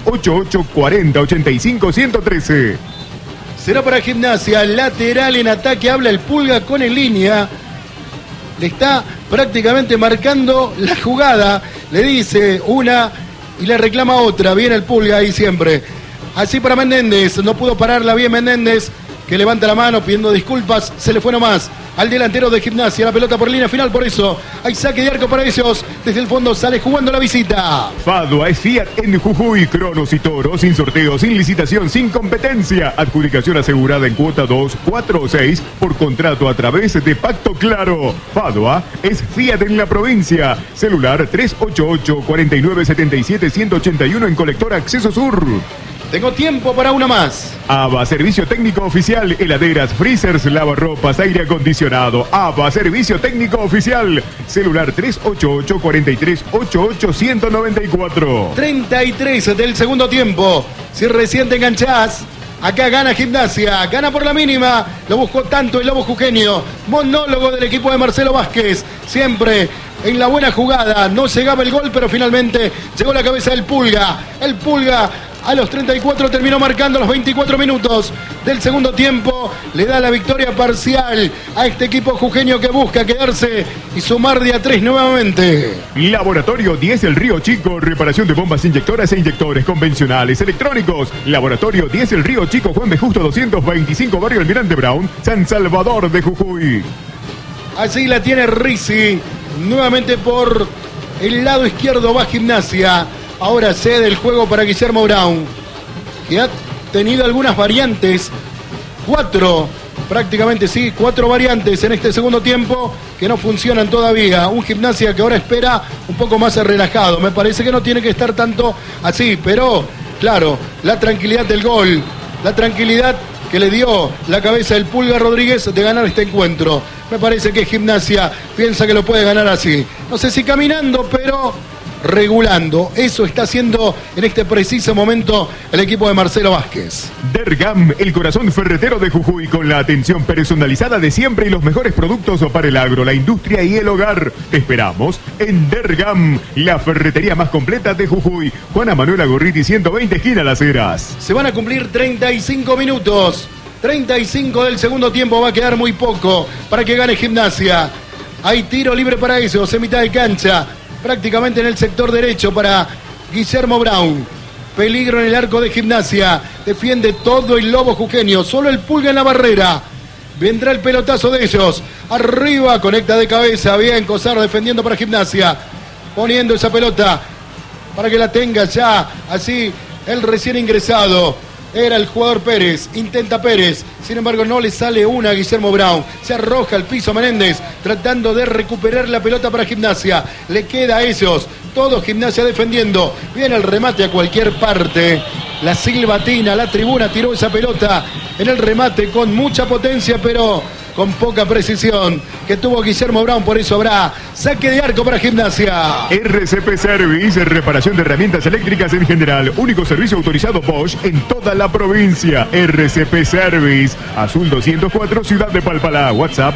388-4085-113. Será para Gimnasia, lateral en ataque, habla el Pulga con en línea. Le está prácticamente marcando la jugada, le dice una y le reclama otra. Viene el Pulga ahí siempre. Así para Menéndez, no pudo pararla bien Menéndez, que levanta la mano pidiendo disculpas, se le fue nomás al delantero de Gimnasia, la pelota por línea final, por eso hay saque de arco para ellos. Desde el fondo sale jugando la visita. Fadua es Fiat en Jujuy, Cronos y Toro, sin sorteo, sin licitación, sin competencia. Adjudicación asegurada en cuota 2, 4 o 6 por contrato a través de Pacto Claro. Fadua es Fiat en la provincia. Celular 388-4977-181 en Colector Acceso Sur. Tengo tiempo para una más. ABA, servicio técnico oficial, heladeras, freezers, lavarropas, aire acondicionado. ABA, servicio técnico oficial. Celular 388-4388-194. 33 del segundo tiempo. Si recién te enganchás, acá gana Gimnasia, gana por la mínima. Lo buscó tanto el Lobo jujeño. Monólogo del equipo de Marcelo Vázquez. Siempre en la buena jugada. No llegaba el gol, pero finalmente llegó la cabeza del Pulga. El Pulga a los 34 terminó marcando los 24 minutos del segundo tiempo. Le da la victoria parcial a este equipo jujeño que busca quedarse y sumar de a 3 nuevamente. Laboratorio 10 El Río Chico, reparación de bombas inyectoras e inyectores convencionales electrónicos. Laboratorio 10 El Río Chico, Juan B. Justo 225, Barrio Almirante Brown, San Salvador de Jujuy. Así la tiene Rizzi, nuevamente por el lado izquierdo va Gimnasia. Ahora cede el juego para Guillermo Brown, que ha tenido algunas variantes. 4 variantes en este segundo tiempo que no funcionan todavía. Un Gimnasia que ahora espera un poco más relajado. Me parece que no tiene que estar tanto así, pero claro, la tranquilidad del gol, la tranquilidad que le dio la cabeza del Pulga Rodríguez de ganar este encuentro. Me parece que Gimnasia piensa que lo puede ganar así. No sé si caminando, pero regulando. Eso está haciendo en este preciso momento el equipo de Marcelo Vázquez. Dergam, el corazón ferretero de Jujuy, con la atención personalizada de siempre y los mejores productos para el agro, la industria y el hogar. Te esperamos en Dergam, la ferretería más completa de Jujuy. Juana Manuela Gorriti, 120, esquina Las Heras. Se van a cumplir 35 minutos. 35 del segundo tiempo, va a quedar muy poco para que gane Gimnasia. Hay tiro libre para ellos en mitad de cancha, prácticamente en el sector derecho para Guillermo Brown. Peligro en el arco de Gimnasia. Defiende todo el lobo jujeño. Solo el Pulga en la barrera. Vendrá el pelotazo de ellos. Arriba, conecta de cabeza. Bien, Cosar defendiendo para Gimnasia. Poniendo esa pelota para que la tenga ya. Así el recién ingresado. Era el jugador Pérez, intenta Pérez, sin embargo no le sale una a Guillermo Brown. Se arroja al piso Menéndez, tratando de recuperar la pelota para Gimnasia. Le queda a ellos, todo Gimnasia defendiendo. Viene el remate a cualquier parte. La silbatina, la tribuna tiró esa pelota en el remate con mucha potencia, pero con poca precisión que tuvo Guillermo Brown. Por eso habrá saque de arco para Gimnasia. RCP Service, reparación de herramientas eléctricas en general. Único servicio autorizado Bosch en toda la provincia. RCP Service, Azul 204, Ciudad de Palpalá. WhatsApp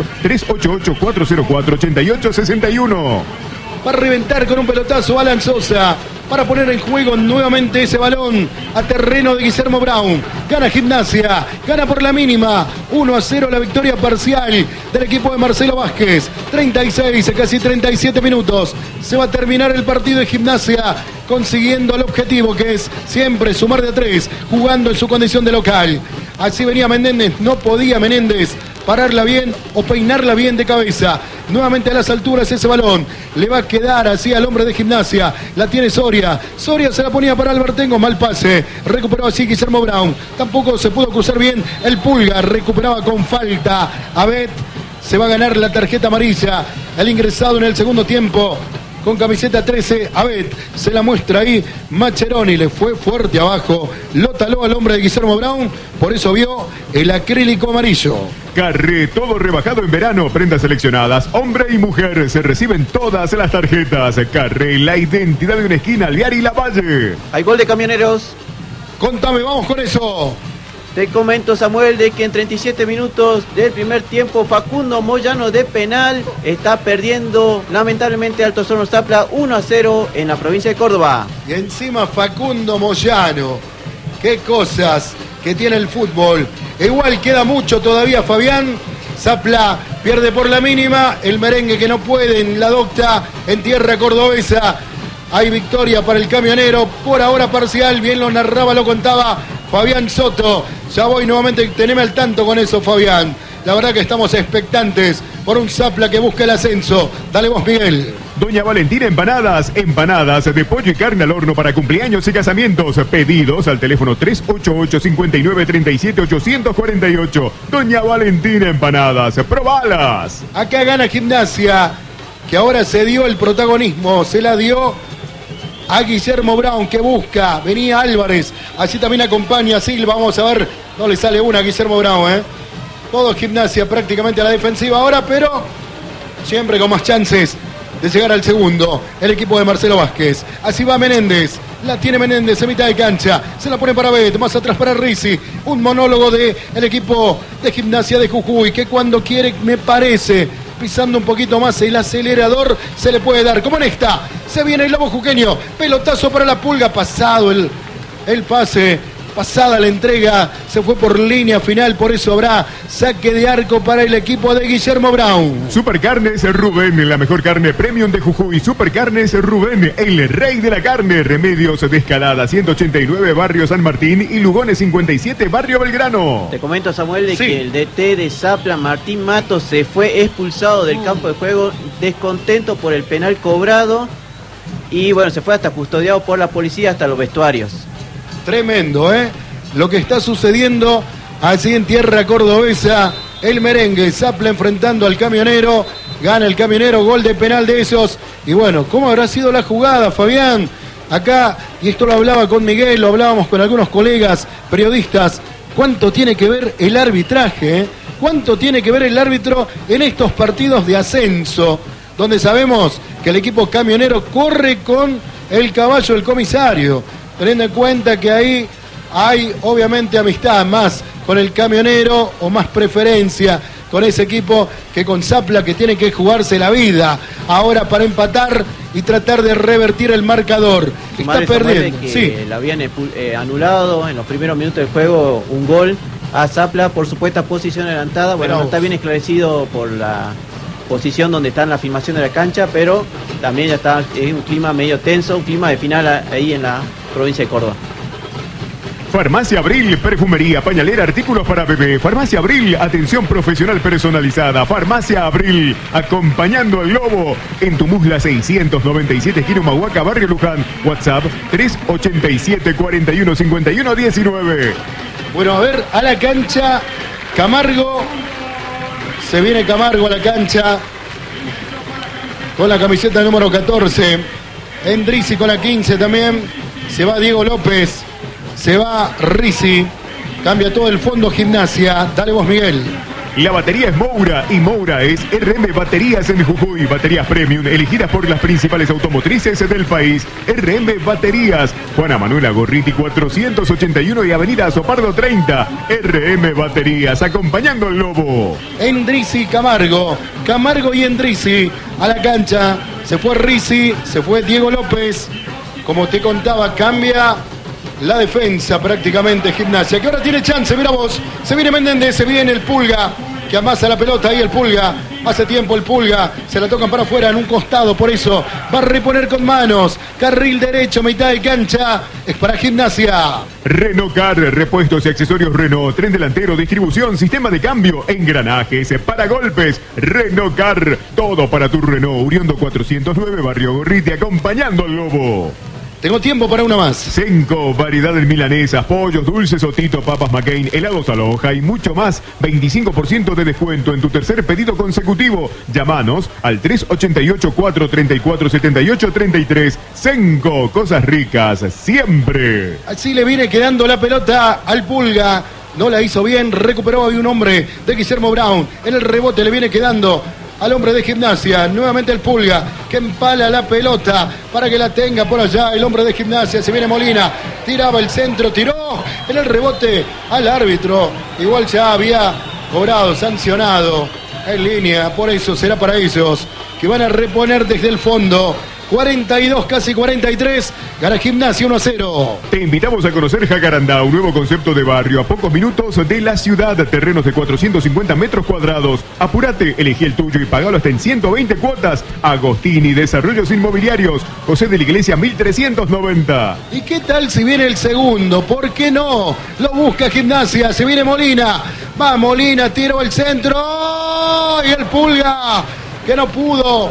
388-404-8861. Va a reventar con un pelotazo Alan Sosa para poner en juego nuevamente ese balón a terreno de Guillermo Brown. Gana Gimnasia, gana por la mínima. 1-0 la victoria parcial del equipo de Marcelo Vázquez. 36, casi 37 minutos. Se va a terminar el partido de Gimnasia consiguiendo el objetivo, que es siempre sumar de 3, jugando en su condición de local. Así venía Menéndez, no podía Menéndez pararla bien o peinarla bien de cabeza. Nuevamente a las alturas ese balón. Le va a quedar así al hombre de Gimnasia. La tiene Soria. Soria se la ponía para Albertengo. Mal pase. Recuperó así Guillermo Brown. Tampoco se pudo cruzar bien el Pulga. Recuperaba con falta. Abet se va a ganar la tarjeta amarilla. El ingresado en el segundo tiempo. Con camiseta 13, Abet se la muestra ahí. Macheroni le fue fuerte abajo. Lo taló al hombre de Guillermo Brown. Por eso vio el acrílico amarillo. Carré, todo rebajado en verano. Prendas seleccionadas, hombre y mujer. Se reciben todas las tarjetas. Carré, la identidad de una esquina, Alvear y Lavalle. Hay gol de Camioneros. Contame, vamos con eso. Te comento, Samuel, de que en 37 minutos del primer tiempo Facundo Moyano de penal está perdiendo lamentablemente Alto Horno Zapla 1-0 en la provincia de Córdoba. Y encima Facundo Moyano. Qué cosas que tiene el fútbol. Igual queda mucho todavía, Fabián. Zapla pierde por la mínima. El merengue que no puede en la docta en tierra cordobesa. Hay victoria para el Camionero. Por ahora parcial. Bien lo narraba, lo contaba Fabián Soto. Ya voy nuevamente, teneme al tanto con eso, Fabián. La verdad que estamos expectantes por un Zapla que busca el ascenso. Dale vos, Miguel. Doña Valentina Empanadas, empanadas de pollo y carne al horno para cumpleaños y casamientos. Pedidos al teléfono 388-5937-848. Doña Valentina Empanadas, probalas. Acá gana Gimnasia, que ahora se dio el protagonismo, se la dio a Guillermo Brown, que busca. Venía Álvarez, así también acompaña a Silva. Vamos a ver, no le sale una a Guillermo Brown, Todo Gimnasia prácticamente a la defensiva ahora, pero siempre con más chances de llegar al segundo. El equipo de Marcelo Vázquez. Así va Menéndez. La tiene Menéndez en mitad de cancha. Se la pone para Bet, más atrás para Rizzi. Un monólogo del equipo de Gimnasia de Jujuy, que cuando quiere, me parece, pisando un poquito más el acelerador, se le puede dar. Como en esta. Se viene el lobo jujeño. Pelotazo para la Pulga. Pasado el pase. Pasada la entrega, se fue por línea final, por eso habrá saque de arco para el equipo de Guillermo Brown. Supercarnes Rubén, la mejor carne premium de Jujuy. Supercarnes Rubén, el rey de la carne. Remedios de Escalada, 189, Barrio San Martín, y Lugones 57, Barrio Belgrano. Te comento, Samuel, de que el DT de Zapla, Martín Matos, se fue expulsado del campo de juego, descontento por el penal cobrado, y bueno, se fue hasta custodiado por la policía hasta los vestuarios. Tremendo, lo que está sucediendo allí en tierra cordobesa. El merengue, Zapla enfrentando al Camionero. Gana el Camionero, gol de penal de esos. Y bueno, ¿cómo habrá sido la jugada, Fabián? Acá, y esto lo hablaba con Miguel, lo hablábamos con algunos colegas periodistas. ¿Cuánto tiene que ver el arbitraje? ¿Cuánto tiene que ver el árbitro en estos partidos de ascenso, donde sabemos que el equipo camionero corre con el caballo del comisario, teniendo en cuenta que ahí hay obviamente amistad más con el camionero o más preferencia con ese equipo que con Zapla, que tiene que jugarse la vida ahora para empatar y tratar de revertir el marcador? Está perdiendo. Que sí. le habían anulado en los primeros minutos del juego un gol a Zapla por supuesta posición adelantada. Bueno, no está bien esclarecido por la posición donde está en la filmación de la cancha, pero también ya está en un clima medio tenso, un clima de final ahí en la provincia de Córdoba. Farmacia Abril, perfumería, pañalera, artículos para bebé. Farmacia Abril, atención profesional personalizada. Farmacia Abril, acompañando al Lobo. En Tumusla 697, esquina Humahuaca, Barrio Luján. WhatsApp 387 41 51 19. Bueno, a ver, a la cancha, Camargo. Se viene Camargo a la cancha con la camiseta número 14. Endrizi con la 15 también. Se va Diego López. Se va Risi, cambia todo el fondo Gimnasia. Dale vos, Miguel. La batería es Moura y Moura es RM Baterías en Jujuy. Baterías premium elegidas por las principales automotrices del país. RM Baterías. Juana Manuela Gorriti 481 y Avenida Sopardo 30. RM Baterías, acompañando al Lobo. Endrizi, Camargo. Camargo y Endrizi a la cancha. Se fue Risi, se fue Diego López. Como te contaba, cambia la defensa prácticamente Gimnasia, que ahora tiene chance. Mira vos, se viene Menéndez, se viene el Pulga, que amasa la pelota ahí el Pulga. Hace tiempo el Pulga, se la tocan para afuera en un costado, por eso va a reponer con manos. Carril derecho, mitad de cancha, es para Gimnasia. Renault Car, repuestos y accesorios Renault, tren delantero, distribución, sistema de cambio, engranajes, para golpes. Renault Car, todo para tu Renault. Uriondo 409, Barrio Gorriti, acompañando al Lobo. Tengo tiempo para una más. Senco, variedad de milanesas, pollos, dulces, Otito, papas McCain, helados Aloha y mucho más. 25% de descuento en tu tercer pedido consecutivo. Llámanos al 388-434-7833. Senco, cosas ricas, siempre. Así le viene quedando la pelota al Pulga. No la hizo bien, recuperó ahí un hombre de Guillermo Brown. En el rebote le viene quedando al hombre de Gimnasia, nuevamente el Pulga, que empala la pelota para que la tenga por allá el hombre de Gimnasia. Se viene Molina, tiraba el centro, tiró en el rebote al árbitro. Igual ya había cobrado, sancionado en línea, por eso será para ellos que van a reponer desde el fondo. 42, casi 43, gana Gimnasia 1-0. Te invitamos a conocer Jacarandá, un nuevo concepto de barrio a pocos minutos de la ciudad. Terrenos de 450 metros cuadrados. Apúrate, elegí el tuyo y pagalo hasta en 120 cuotas. Agostini, Desarrollos Inmobiliarios, José de la Iglesia 1390. ¿Y qué tal si viene el segundo? ¿Por qué no? Lo busca Gimnasia, se viene Molina. Va Molina, tiró el centro y el Pulga, que no pudo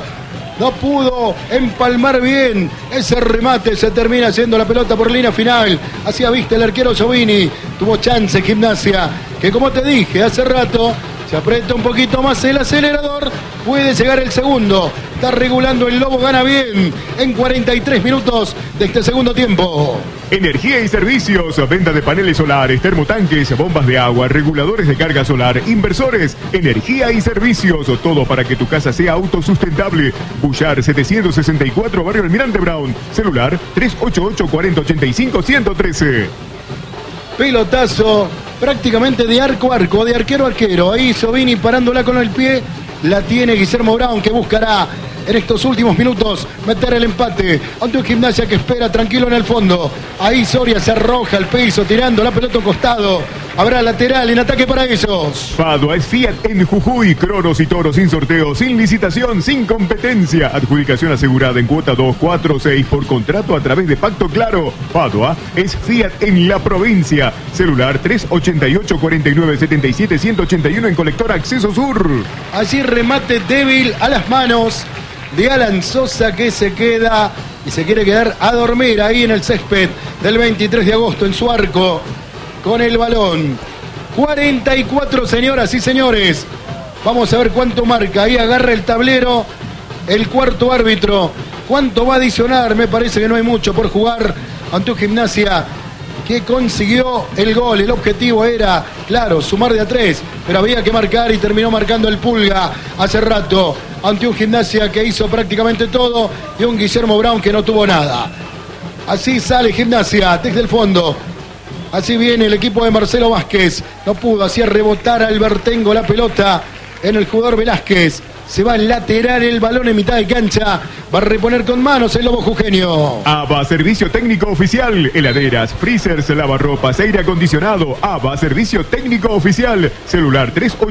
empalmar bien ese remate. Se termina haciendo la pelota por línea final. Hacía vista el arquero Giovini. Tuvo chance Gimnasia, que como te dije hace rato, se aprieta un poquito más el acelerador, puede llegar el segundo. Está regulando el Lobo, gana bien en 43 minutos de este segundo tiempo. Energía y servicios, venta de paneles solares, termotanques, bombas de agua, reguladores de carga solar, inversores, energía y servicios, todo para que tu casa sea autosustentable. Bullar 764, Barrio Almirante Brown, celular 388-4085-113. Pelotazo prácticamente de arco a arco, de arquero a arquero. Ahí Giovini parándola con el pie. La tiene Guillermo Brown, que buscará en estos últimos minutos meter el empate ante un Gimnasia que espera tranquilo en el fondo. Ahí Soria se arroja al piso tirando la pelota a un costado. Habrá lateral en ataque para ellos. Fadua es Fiat en Jujuy. Cronos y toros sin sorteo, sin licitación, sin competencia. Adjudicación asegurada en cuota 2, 4, 6 por contrato a través de Pacto Claro. Fadua es Fiat en la provincia. Celular 388-4977-181 en Colector Acceso Sur. Allí remate débil a las manos de Alan Sosa, que se queda y se quiere quedar a dormir ahí en el césped del 23 de agosto en su arco con el balón. 44, señoras y señores. Vamos a ver cuánto marca. Ahí agarra el tablero el cuarto árbitro. ¿Cuánto va a adicionar? Me parece que no hay mucho por jugar ante un Gimnasia que consiguió el gol. El objetivo era, claro, sumar de a 3, pero había que marcar y terminó marcando el Pulga hace rato ante un Gimnasia que hizo prácticamente todo y un Guillermo Brown que no tuvo nada. Así sale Gimnasia desde el fondo. Así viene el equipo de Marcelo Vázquez. No pudo hacer rebotar a Albertengo la pelota en el jugador Velázquez. Se va a lateral el balón en mitad de cancha. Va a reponer con manos el Lobo Jujeño. ABA Servicio Técnico Oficial. Heladeras, freezers, lavarropas, aire acondicionado. ABA Servicio Técnico Oficial. Celular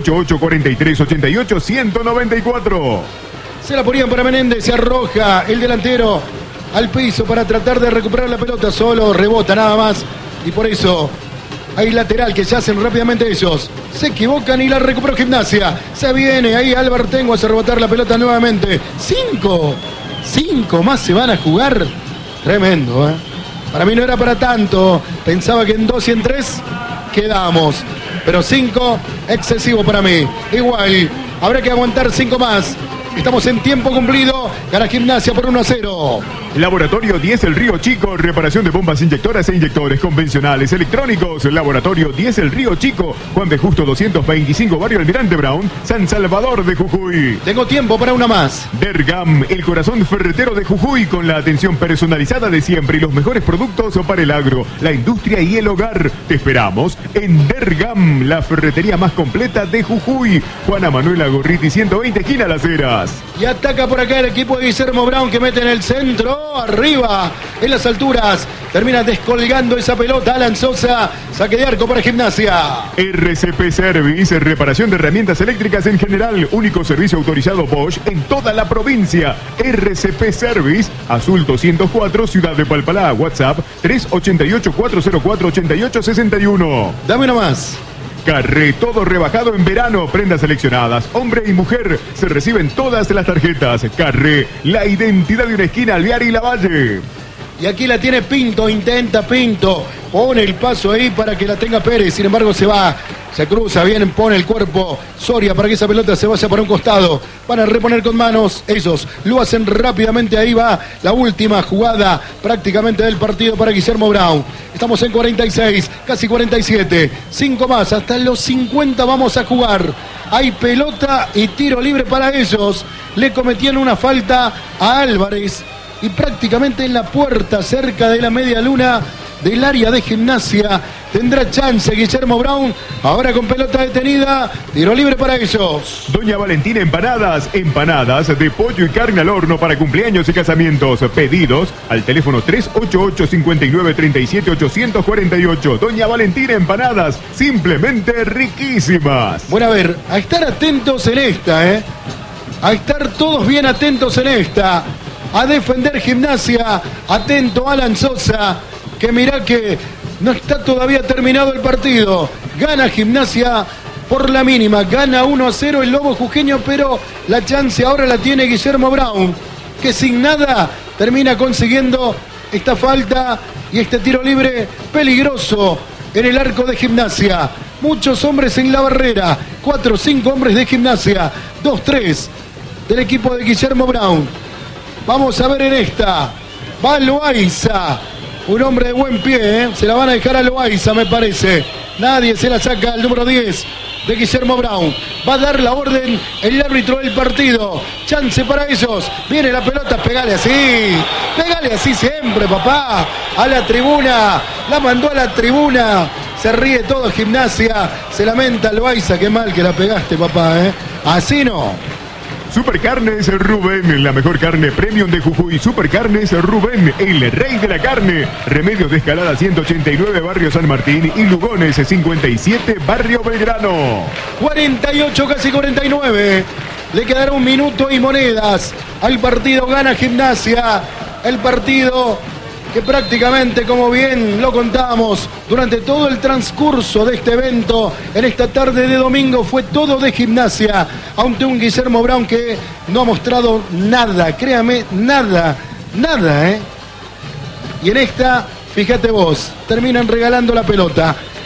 388-4388-194. Se la ponían para Menéndez. Se arroja el delantero al piso para tratar de recuperar la pelota. Solo rebota nada más. Y por eso hay lateral que se hacen rápidamente ellos. Se equivocan y la recuperó Gimnasia. Se viene ahí Albertengo a hacer rebotar la pelota nuevamente. 5 más se van a jugar. Tremendo, ¿eh? Para mí no era para tanto. Pensaba que en 2 y en 3 quedamos. Pero 5, excesivo para mí. Igual, habrá que aguantar 5 más. Estamos en tiempo cumplido. Gana Gimnasia por 1-0. Laboratorio 10 El Río Chico. Reparación de bombas inyectoras e inyectores convencionales electrónicos. Laboratorio 10 El Río Chico. Juan de Justo 225, Barrio Almirante Brown, San Salvador de Jujuy. Tengo tiempo para una más. Dergam, el corazón ferretero de Jujuy, con la atención personalizada de siempre y los mejores productos para el agro, la industria y el hogar. Te esperamos en Dergam, la ferretería más completa de Jujuy. Juana Manuela Gorriti 120, esquina Las Heras. Y ataca por acá el equipo de Guillermo Brown, que mete en el centro, arriba, en las alturas. Termina descolgando esa pelota Alan Sosa. Saque de arco para Gimnasia. RCP Service, reparación de herramientas eléctricas en general. Único servicio autorizado Bosch en toda la provincia. RCP Service, Azul 204, Ciudad de Palpalá. WhatsApp 388-404-8861. Dame una más. Carré, todo rebajado en verano, prendas seleccionadas, hombre y mujer, se reciben todas las tarjetas. Carré, la identidad de una esquina, Alvear y Lavalle. Y aquí la tiene Pinto, intenta Pinto, pone el paso ahí para que la tenga Pérez, sin embargo se va, se cruza bien, pone el cuerpo Soria para que esa pelota se vaya para un costado. Van a reponer con manos, ellos lo hacen rápidamente. Ahí va la última jugada prácticamente del partido para Guillermo Brown. Estamos en 46, casi 47, 5 más, hasta los 50 vamos a jugar. Hay pelota y tiro libre para ellos. Le cometían una falta a Álvarez y prácticamente en la puerta, cerca de la media luna del área de Gimnasia, tendrá chance Guillermo Brown. Ahora con pelota detenida, tiro libre para ellos. Doña Valentina Empanadas, empanadas de pollo y carne al horno para cumpleaños y casamientos. Pedidos al teléfono 388-5937-848. Doña Valentina Empanadas, simplemente riquísimas. Bueno, a ver, a estar atentos en esta, ¿eh? A estar todos bien atentos en esta. A defender Gimnasia. Atento Alan Sosa, que mirá que no está todavía terminado el partido. Gana Gimnasia por la mínima. Gana 1-0 el Lobo Jujeño, pero la chance ahora la tiene Guillermo Brown, que sin nada termina consiguiendo esta falta y este tiro libre peligroso en el arco de Gimnasia. Muchos hombres en la barrera. 4 o 5 hombres de Gimnasia. 2-3 del equipo de Guillermo Brown. Vamos a ver en esta. Va Loaiza. Un hombre de buen pie, ¿eh? Se la van a dejar a Loaiza, me parece. Nadie se la saca al número 10 de Guillermo Brown. Va a dar la orden el árbitro del partido. Chance para ellos. Viene la pelota, pegale así. Pegale así siempre, papá. A la tribuna. La mandó a la tribuna. Se ríe todo Gimnasia. Se lamenta Loaiza. Qué mal que la pegaste, papá, ¿eh? Así no. Supercarnes Rubén, la mejor carne premium de Jujuy. Supercarnes Rubén, el rey de la carne. Remedios de Escalada 189, Barrio San Martín, y Lugones 57, Barrio Belgrano. 48, casi 49. Le quedará 1 minuto y monedas al partido. Gana Gimnasia. El partido que prácticamente, como bien lo contamos, durante todo el transcurso de este evento, en esta tarde de domingo, fue todo de Gimnasia, ante un Guillermo Brown que no ha mostrado nada, créame, nada, ¿eh? Y en esta, fíjate vos, terminan regalando la pelota.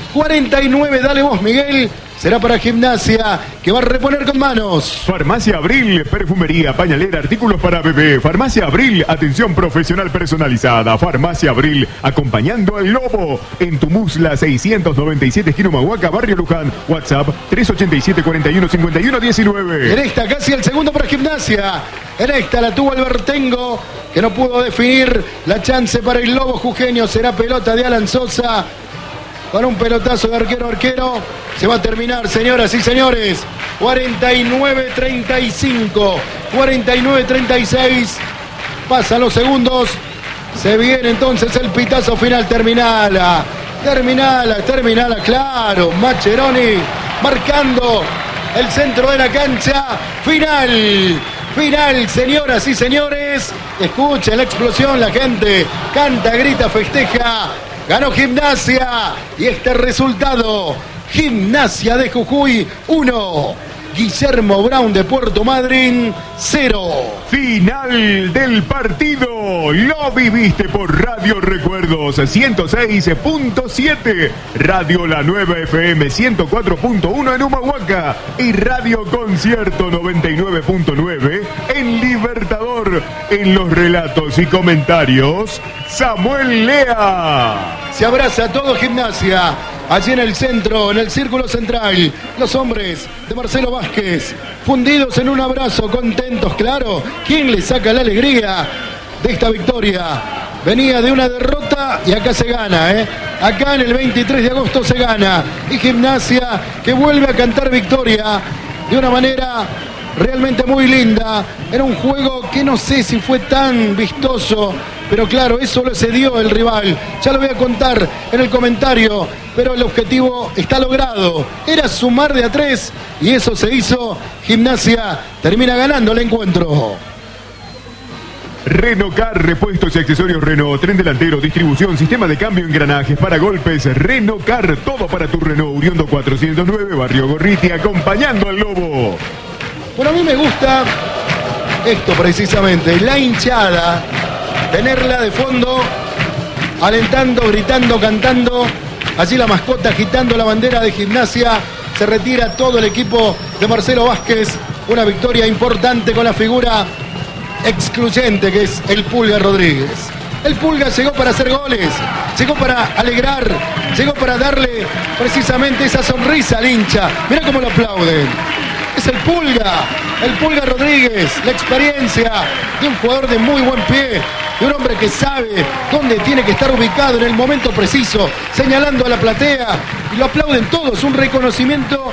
49, dale vos, Miguel. Será para Gimnasia, que va a reponer con manos. Farmacia Abril, perfumería, pañalera, artículos para bebé. Farmacia Abril, atención profesional personalizada. Farmacia Abril, acompañando al lobo. En Tumusla 697, esquina Humahuaca, Barrio Luján. WhatsApp 387-41-51-19. En esta casi el segundo para Gimnasia. En esta la tuvo Albertengo, que no pudo definir la chance para el lobo jujeño. Será pelota de Alan Sosa. Con un pelotazo de arquero. Se va a terminar, señoras y señores. 49-35. 49-36. Pasan los segundos. Se viene entonces el pitazo final. Terminala, claro. Mascheroni marcando el centro de la cancha. Final, señoras y señores. Escuchen la explosión, la gente canta, grita, festeja. Ganó Gimnasia y este resultado, Gimnasia de Jujuy 1, Guillermo Brown de Puerto Madryn 0. Final del partido, lo viviste por Radio Recuerdos 106.7, Radio La Nueva FM 104.1 en Humahuaca y Radio Concierto 99.9 en Libertador. En los relatos y comentarios, Samuel Lea. Se abraza a todo Gimnasia. Allí en el centro, en el círculo central, los hombres de Marcelo Vázquez, fundidos en un abrazo, contentos, claro. ¿Quién le saca la alegría de esta victoria? Venía de una derrota y acá se gana, Acá en el 23 de agosto se gana. Y Gimnasia que vuelve a cantar victoria de una manera realmente muy linda. Era un juego que no sé si fue tan vistoso, pero claro, eso lo cedió el rival. Ya lo voy a contar en el comentario, pero el objetivo está logrado. Era sumar de a 3 y eso se hizo. Gimnasia termina ganando el encuentro. Renault Car, repuestos y accesorios Renault, tren delantero, distribución, sistema de cambio, engranajes, para golpes. Renault Car, todo para tu Renault. Uriondo 409, Barrio Gorriti, acompañando al lobo. Bueno, a mí me gusta esto precisamente, la hinchada, tenerla de fondo, alentando, gritando, cantando, allí la mascota agitando la bandera de Gimnasia. Se retira todo el equipo de Marcelo Vázquez, una victoria importante con la figura excluyente que es el Pulga Rodríguez. El Pulga llegó para hacer goles, llegó para alegrar, llegó para darle precisamente esa sonrisa al hincha. Mirá cómo lo aplauden. Es el Pulga Rodríguez, la experiencia de un jugador de muy buen pie, de un hombre que sabe dónde tiene que estar ubicado en el momento preciso, señalando a la platea, y lo aplauden todos. Un reconocimiento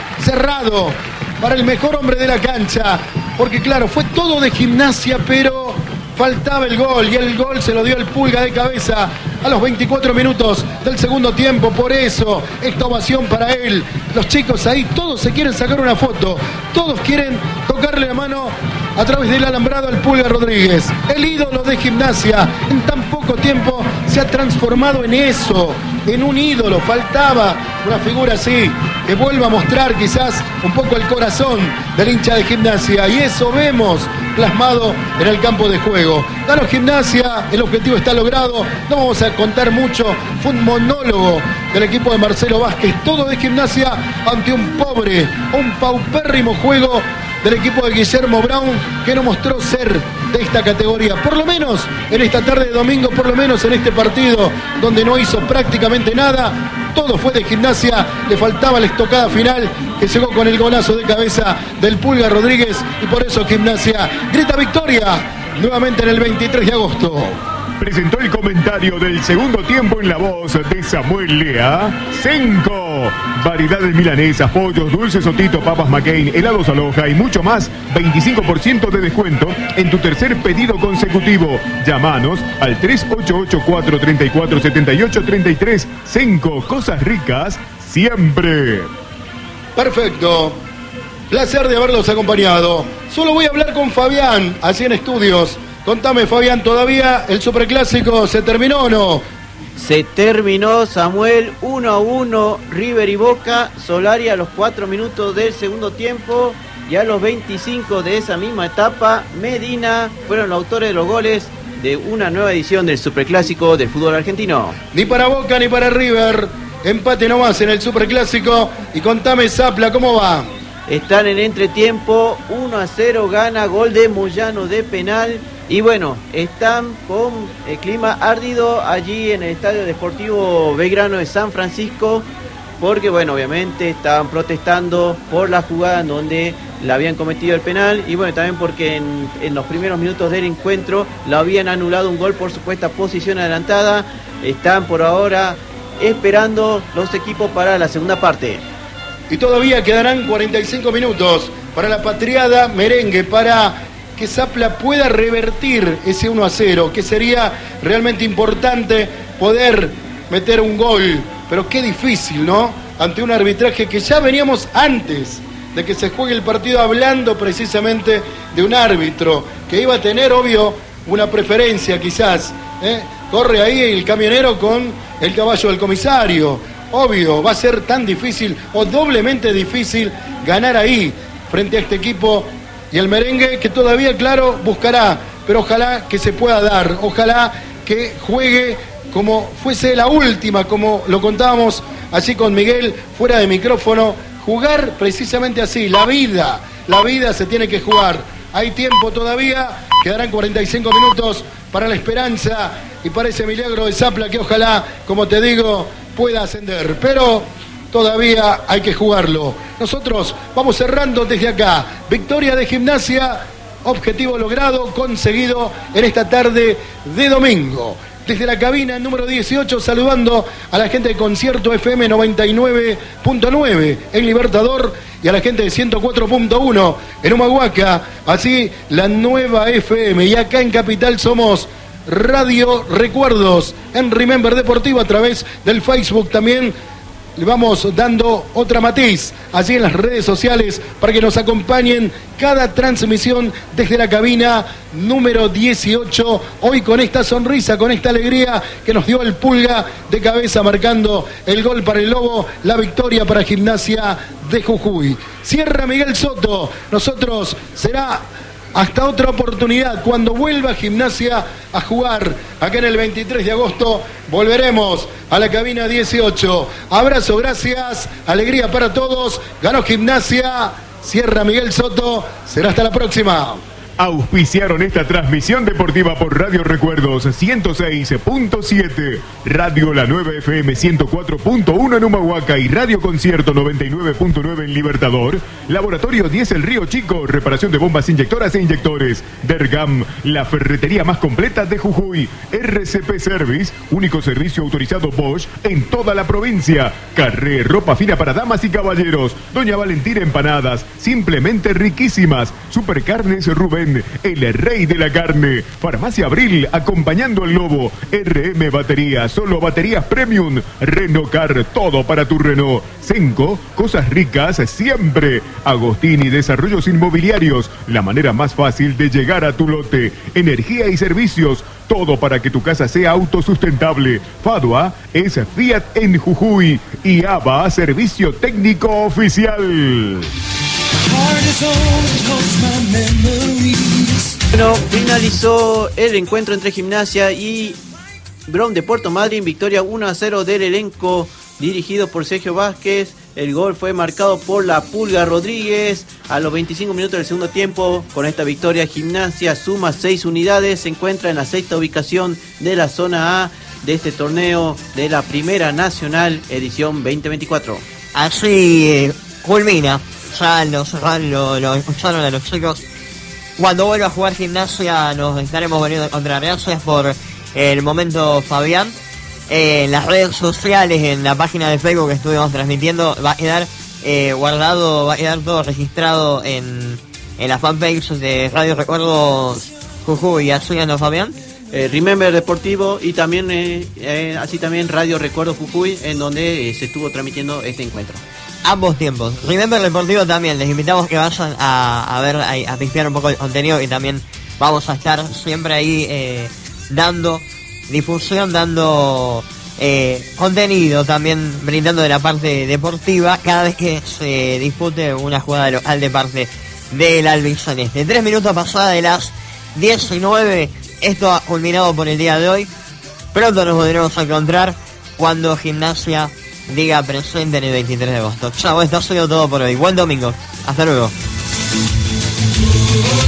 cerrado para el mejor hombre de la cancha, porque claro, fue todo de Gimnasia, pero faltaba el gol, y el gol se lo dio el Pulga de cabeza a los 24 minutos del segundo tiempo. Por eso, esta ovación para él. Los chicos ahí, todos se quieren sacar una foto, todos quieren tocarle la mano a través del alambrado al Pulga Rodríguez. El ídolo de Gimnasia, en tan poco tiempo se ha transformado en eso, en un ídolo. Faltaba una figura así, que vuelva a mostrar quizás un poco el corazón del hincha de Gimnasia, y eso vemos plasmado en el campo de juego. Ganó Gimnasia, el objetivo está logrado, no vamos a contar mucho, fue un monólogo del equipo de Marcelo Vázquez, todo de Gimnasia ante un pobre, un paupérrimo juego del equipo de Guillermo Brown, que no mostró ser de esta categoría, por lo menos en esta tarde de domingo, por lo menos en este partido donde no hizo prácticamente nada. Todo fue de Gimnasia, le faltaba la estocada final que llegó con el golazo de cabeza del Pulga Rodríguez, y por eso Gimnasia grita victoria nuevamente en el 23 de agosto. Presentó el comentario del segundo tiempo en la voz de Samuel Lea. Senco, variedades milanesas, pollos, dulces Sotito, papas McCain, helados Aloha y mucho más. 25% de descuento en tu tercer pedido consecutivo. Llámanos al 388-434-7833. Senco, cosas ricas siempre. Perfecto. Placer de haberlos acompañado. Solo voy a hablar con Fabián, así en estudios. Contame, Fabián, ¿todavía el Superclásico se terminó o no? Se terminó, Samuel, 1-1, River y Boca. Solari a los 4 minutos del segundo tiempo, y a los 25 de esa misma etapa, Medina fueron los autores de los goles de una nueva edición del Superclásico del fútbol argentino. Ni para Boca ni para River empate nomás en el Superclásico. Y contame, Zapla, ¿cómo va? Están en entretiempo, 1-0, gana, gol de Moyano de penal. Y bueno, están con el clima ardido allí en el Estadio Deportivo Belgrano de San Francisco, porque bueno, obviamente estaban protestando por la jugada en donde le habían cometido el penal, y bueno, también porque en los primeros minutos del encuentro le habían anulado un gol por supuesta posición adelantada. Están por ahora esperando los equipos para la segunda parte. Y todavía quedarán 45 minutos para la patriada merengue, para que Zapla pueda revertir ese 1-0, que sería realmente importante poder meter un gol. Pero qué difícil, ¿no? Ante un arbitraje que ya veníamos antes de que se juegue el partido hablando precisamente de un árbitro que iba a tener, obvio, una preferencia quizás. Corre ahí el camionero con el caballo del comisario. Obvio, va a ser tan difícil o doblemente difícil ganar ahí frente a este equipo. Y el merengue que todavía, claro, buscará, pero ojalá que se pueda dar, ojalá que juegue como fuese la última, como lo contábamos así con Miguel fuera de micrófono, jugar precisamente así, la vida se tiene que jugar. Hay tiempo todavía, quedarán 45 minutos para la esperanza y para ese milagro de Zapla que ojalá, como te digo, pueda ascender, pero todavía hay que jugarlo. Nosotros vamos cerrando desde acá. Victoria de Gimnasia, objetivo logrado, conseguido en esta tarde de domingo. Desde la cabina número 18, saludando a la gente de Concierto FM 99.9 en Libertador y a la gente de 104.1 en Humahuaca, así la nueva FM. Y acá en Capital somos Radio Recuerdos en Remember Deportivo a través del Facebook también. Le vamos dando otra matiz allí en las redes sociales para que nos acompañen cada transmisión desde la cabina número 18. Hoy con esta sonrisa, con esta alegría que nos dio el Pulga de cabeza marcando el gol para el Lobo, la victoria para Gimnasia de Jujuy. Cierra Miguel Soto. Nosotros será hasta otra oportunidad. Cuando vuelva Gimnasia a jugar acá en el 23 de agosto, volveremos a la cabina 18. Abrazo, gracias, alegría para todos. Ganó Gimnasia. Cierra Miguel Soto. Será hasta la próxima. Auspiciaron esta transmisión deportiva por Radio Recuerdos 106.7, Radio La Nueva FM 104.1 en Humahuaca y Radio Concierto 99.9 en Libertador. Laboratorio 10 El Río Chico, reparación de bombas inyectoras e inyectores. Dergam, la ferretería más completa de Jujuy. RCP Service, único servicio autorizado Bosch en toda la provincia. Carré, ropa fina para damas y caballeros. Doña Valentina Empanadas, simplemente riquísimas. Supercarnes Rubén, el rey de la carne. Farmacia Abril, acompañando al Lobo. RM Batería, solo baterías premium. Renault Car, todo para tu Renault. Senco, cosas ricas siempre. Agostini Desarrollos Inmobiliarios, la manera más fácil de llegar a tu lote. Energía y servicios, todo para que tu casa sea autosustentable. Fadua es Fiat en Jujuy y ABA, servicio técnico oficial. Bueno, finalizó el encuentro entre Gimnasia y Brown de Puerto Madryn. Victoria 1-0 del elenco dirigido por Sergio Vázquez. El gol fue marcado por la Pulga Rodríguez a los 25 minutos del segundo tiempo. Con esta victoria, Gimnasia suma 6 unidades. Se encuentra en la 6ª ubicación de la zona A de este torneo de la Primera Nacional edición 2024. Así culmina. Ya lo escucharon a los chicos. Cuando vuelva a jugar Gimnasia nos estaremos veniendo a encontrar. Gracias por el momento, Fabián. En las redes sociales, en la página de Facebook que estuvimos transmitiendo, va a quedar guardado, va a quedar todo registrado en la fanpage de Radio Recuerdos Jujuy. ¿Así no, Fabián? Remember Deportivo y también así también Radio Recuerdos Jujuy, en donde se estuvo transmitiendo este encuentro. Ambos tiempos. Remember Deportivo también, les invitamos que vayan a ver, a pistear un poco el contenido, y también vamos a estar siempre ahí dando difusión, dando contenido, también brindando de la parte deportiva cada vez que se dispute una jugada local de parte del albiceleste. 3 minutos pasadas de las 19, esto ha culminado por el día de hoy. Pronto nos volveremos a encontrar cuando Gimnasia diga presente en el 23 de agosto. Chao, esto ha sido todo por hoy. Buen domingo. Hasta luego.